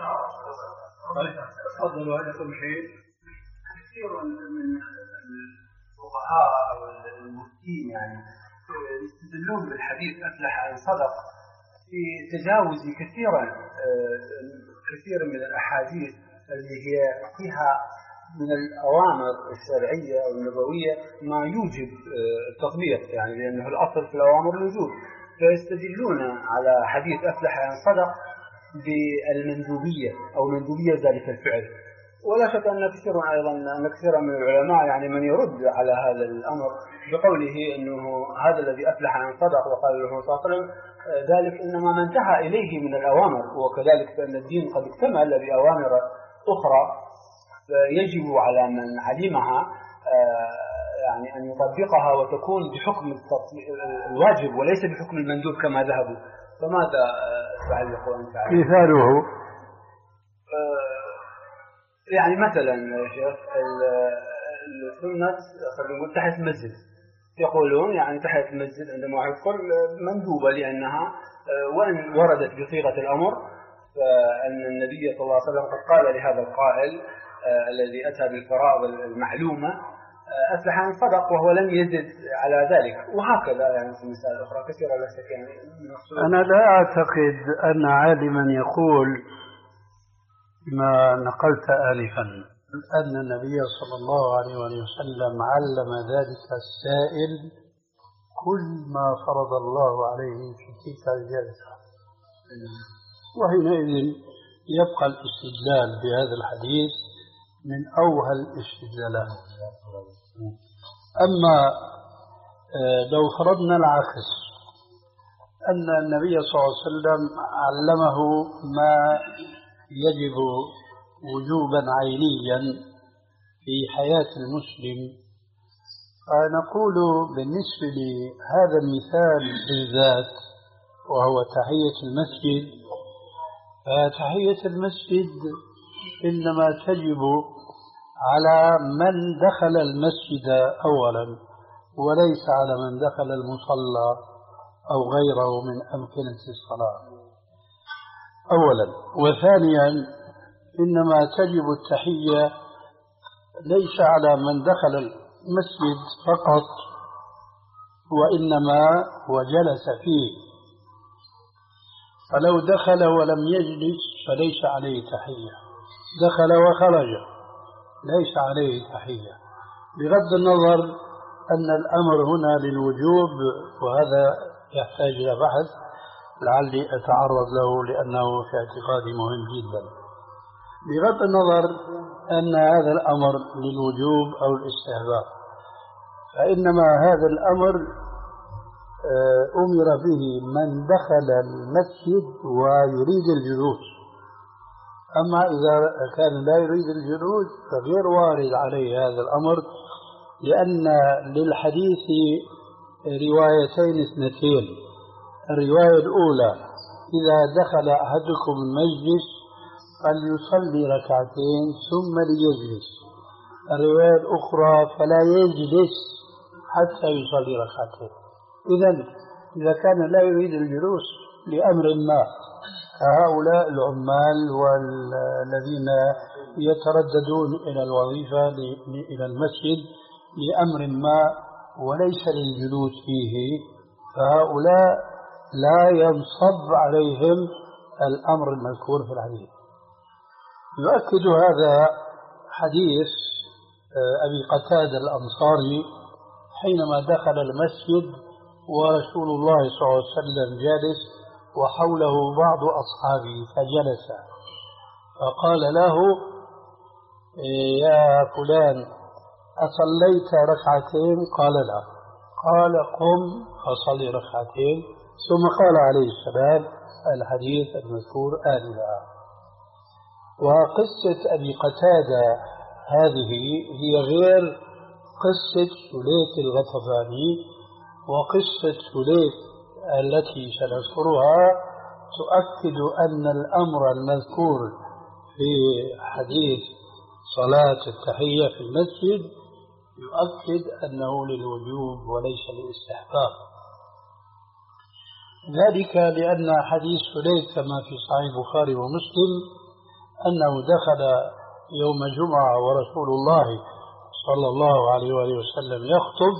تفضلوا عندكم شيء. كثير من الفقهاء أو المفتين يعني يستدلون بالحديث أفلح إن صدق في تجاوز كثيرا كثير من الأحاديث اللي هي فيها من الأوامر الشرعية أو النبوية ما يوجب التطبيق، يعني لأنه الأصل في الأوامر الوجوب، فيستدلون على حديث أفلح إن صدق بالمندوبية أو مندوبية ذلك الفعل. ولا شك أن كثيرا أيضا أن كثيرا من العلماء يعني من يرد على هذا الأمر بقوله أنه هذا الذي أفلح إن صدق وقال له صلى الله عليه وسلم ذلك إنما ما انتهى إليه من الأوامر، وكذلك فإن الدين قد اكتمل بأوامر أخرى فيجب على من علمها يعني أن يطبقها وتكون بحكم الواجب وليس بحكم المندوب كما ذهبوا. فماذا تعلق أنت عليه؟ مثاله يعني مثلا يا شيخ السنة خلينا نقول تحت المسجد، يقولون يعني تحت المسجد عندما يذكر مندوبة لأنها وإن وردت بصيغة الأمر فأن النبي صلى الله عليه وسلم قد قال لهذا القائل الذي أتى بالفرائض المعلومة أفلح إن صدق وهو لم يزد على ذلك. وهكذا يعني في مسائل أخرى كثيرة لا شك. يعني أنا لا أعتقد أن عالما يقول ما نقلت آلفا أن النبي صلى الله عليه وسلم علم ذلك السائل كل ما فرض الله عليه في تلك الجلسة، وحينئذ يبقى الاستدلال بهذا الحديث من أوهى الاستدلالات. أما لو فرضنا العكس أن النبي صلى الله عليه وسلم علمه ما يجب وجوبا عينيا في حياة المسلم، فنقول بالنسبة لهذا المثال بالذات وهو تحية المسجد، فتحية المسجد إنما تجب على من دخل المسجد أولا وليس على من دخل المصلى أو غيره من أمكنة الصلاة أولا. وثانيا إنما تجب التحية ليس على من دخل المسجد فقط وإنما وجلس فيه، فلو دخل ولم يجلس فليس عليه تحية، دخل وخرج ليس عليه تحية، بغض النظر أن الأمر هنا للوجوب، وهذا يحتاج إلى بحث لعلي أتعرض له لأنه في اعتقادي مهم جدا. بغض النظر أن هذا الأمر للوجوب أو الاستحباب، فإنما هذا الأمر أمر به من دخل المسجد ويريد الجلوس. أما إذا كان لا يريد الجلوس فغير وارد عليه هذا الأمر، لأن للحديث روايتين اثنتين. الرواية الأولى إذا دخل أحدكم المجلس فليصلي ركعتين ثم ليجلس. الرواية الأخرى فلا يجلس حتى يصلي ركعتين. إذن إذا كان لا يريد الجلوس لأمر ما كهؤلاء العمال والذين يترددون إلى الوظيفة إلى المسجد لأمر ما وليس للجلوس فيه، فهؤلاء لا ينصب عليهم الأمر المذكور في الحديث. يؤكد هذا حديث أبي قتادة الأنصاري حينما دخل المسجد ورسول الله صلى الله عليه وسلم جالس وحوله بعض أصحابه فجلس، فقال له: يا فلان أصليت ركعتين؟ قال: لا. قال: قم فصلي ركعتين. ثم قال عليه السلام الحديث المذكور آنفا. وقصة أبي قتادة هذه هي غير قصة سليك الغطفاني، وقصة سليك التي سنذكرها تؤكد أن الأمر المذكور في حديث صلاة التحية في المسجد يؤكد أنه للوجوب وليس للاستحباب. ذلك لأن حديث سليك كما في صحيح البخاري ومسلم أنه دخل يوم جمعة ورسول الله صلى الله عليه وآله وسلم يخطب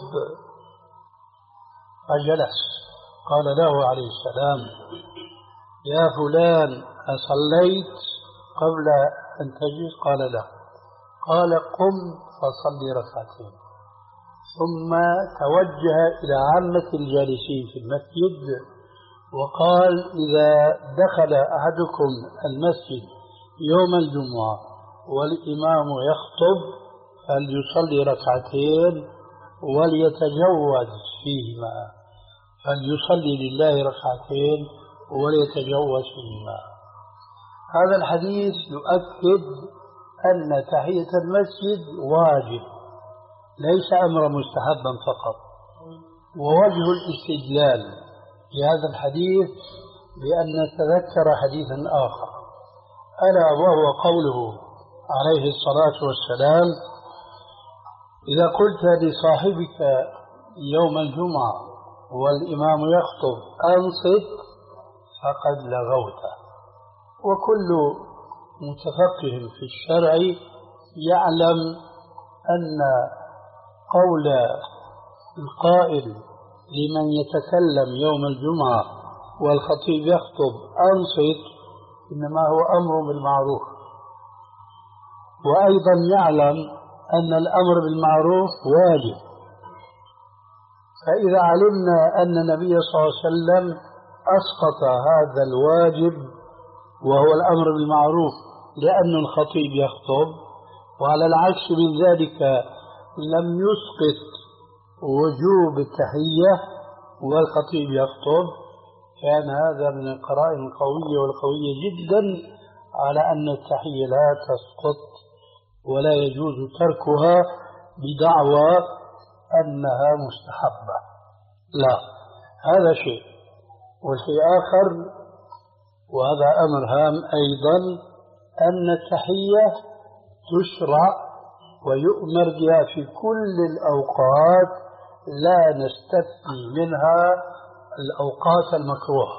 فجلس، قال له عليه السلام: يا فلان أصليت قبل أن تجلس؟ قال: لا. قال: قم فصلي ركعتين. ثم توجه إلى عامة الجالسين في المسجد وقال: إذا دخل أحدكم المسجد يوم الجمعة والإمام يخطب فليصلي ركعتين وليتجوز فيهما، فليصلي لله ركعتين وليتجوز فيهما. هذا الحديث يؤكد أن تحية المسجد واجب ليس أمر مستحبا فقط. ووجه الاستدلال في هذا الحديث بأن نتذكر حديثا آخر، ألا وهو قوله عليه الصلاة والسلام: إذا قلت لصاحبك يوم الجمعة والإمام يخطب أنصت فقد لغوت. وكل متفقه في الشرع يعلم أن قول القائل لمن يتكلم يوم الجمعة والخطيب يخطب أنصت إنما هو أمر بالمعروف، وأيضا يعلم أن الأمر بالمعروف واجب. فإذا علمنا أن النبي صلى الله عليه وسلم أسقط هذا الواجب وهو الأمر بالمعروف لأن الخطيب يخطب، وعلى العكس من ذلك لم يسقط وجوب التحية والخطيب يخطب، كان هذا من القرائن القوية والقوية جدا على أن التحية لا تسقط ولا يجوز تركها بدعوى أنها مستحبة. لا، هذا شيء. والشيء آخر وهذا أمر هام أيضا، أن التحية تشرع ويؤمر بها في كل الأوقات، لا نستثني منها الأوقات المكروهة.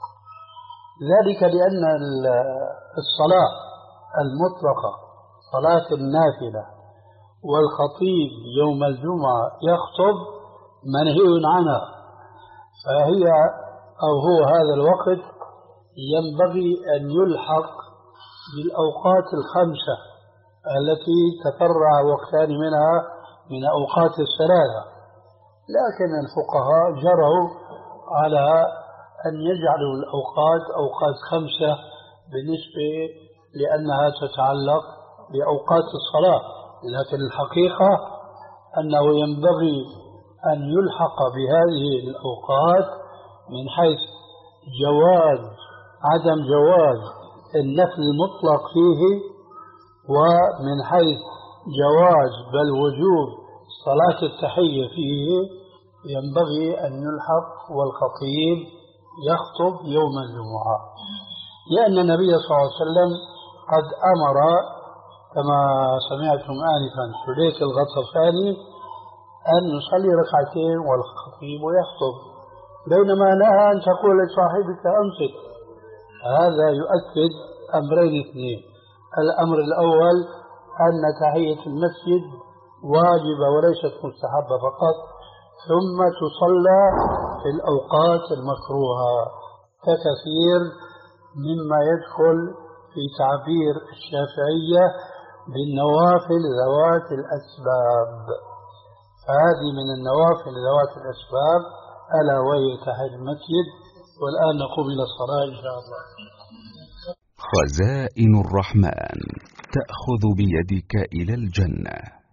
ذلك لأن الصلاة المطلقة صلاة النافلة والخطيب يوم الجمعة يخطب منهي عنها، فهي أو هو هذا الوقت ينبغي أن يلحق بالأوقات الخمسة التي تفرع وقتان منها من أوقات الثلاثة. لكن الفقهاء جروا على أن يجعلوا الأوقات أوقات خمسة بالنسبة لأنها تتعلق بأوقات الصلاة، لكن الحقيقة أنه ينبغي أن يلحق بهذه الأوقات من حيث جواز عدم جواز النفل المطلق فيه، ومن حيث جواز بل وجوب صلاة التحية فيه ينبغي أن يلحق والخطيب يخطب يوم الجمعة، لأن النبي صلى الله عليه وسلم قد أمر كما سمعتم آنفا سليك الغطفاني أن يصلي ركعتين والخطيب يخطب، بينما نهى أن تقول لصاحبك أنصت. هذا يؤكد أمرين اثنين: الأمر الأول أن تحية المسجد واجبة وليست مستحبة فقط، ثم تصلى في الأوقات المكروهة ككثير مما يدخل في تعبير الشافعية بالنوافل ذوات الأسباب. هذه من النوافل ذوات الأسباب ألا وهي تحت المسجد. والآن نقوم إلى الصلاة إن شاء الله. خزائن الرحمن تأخذ بيدك إلى الجنة.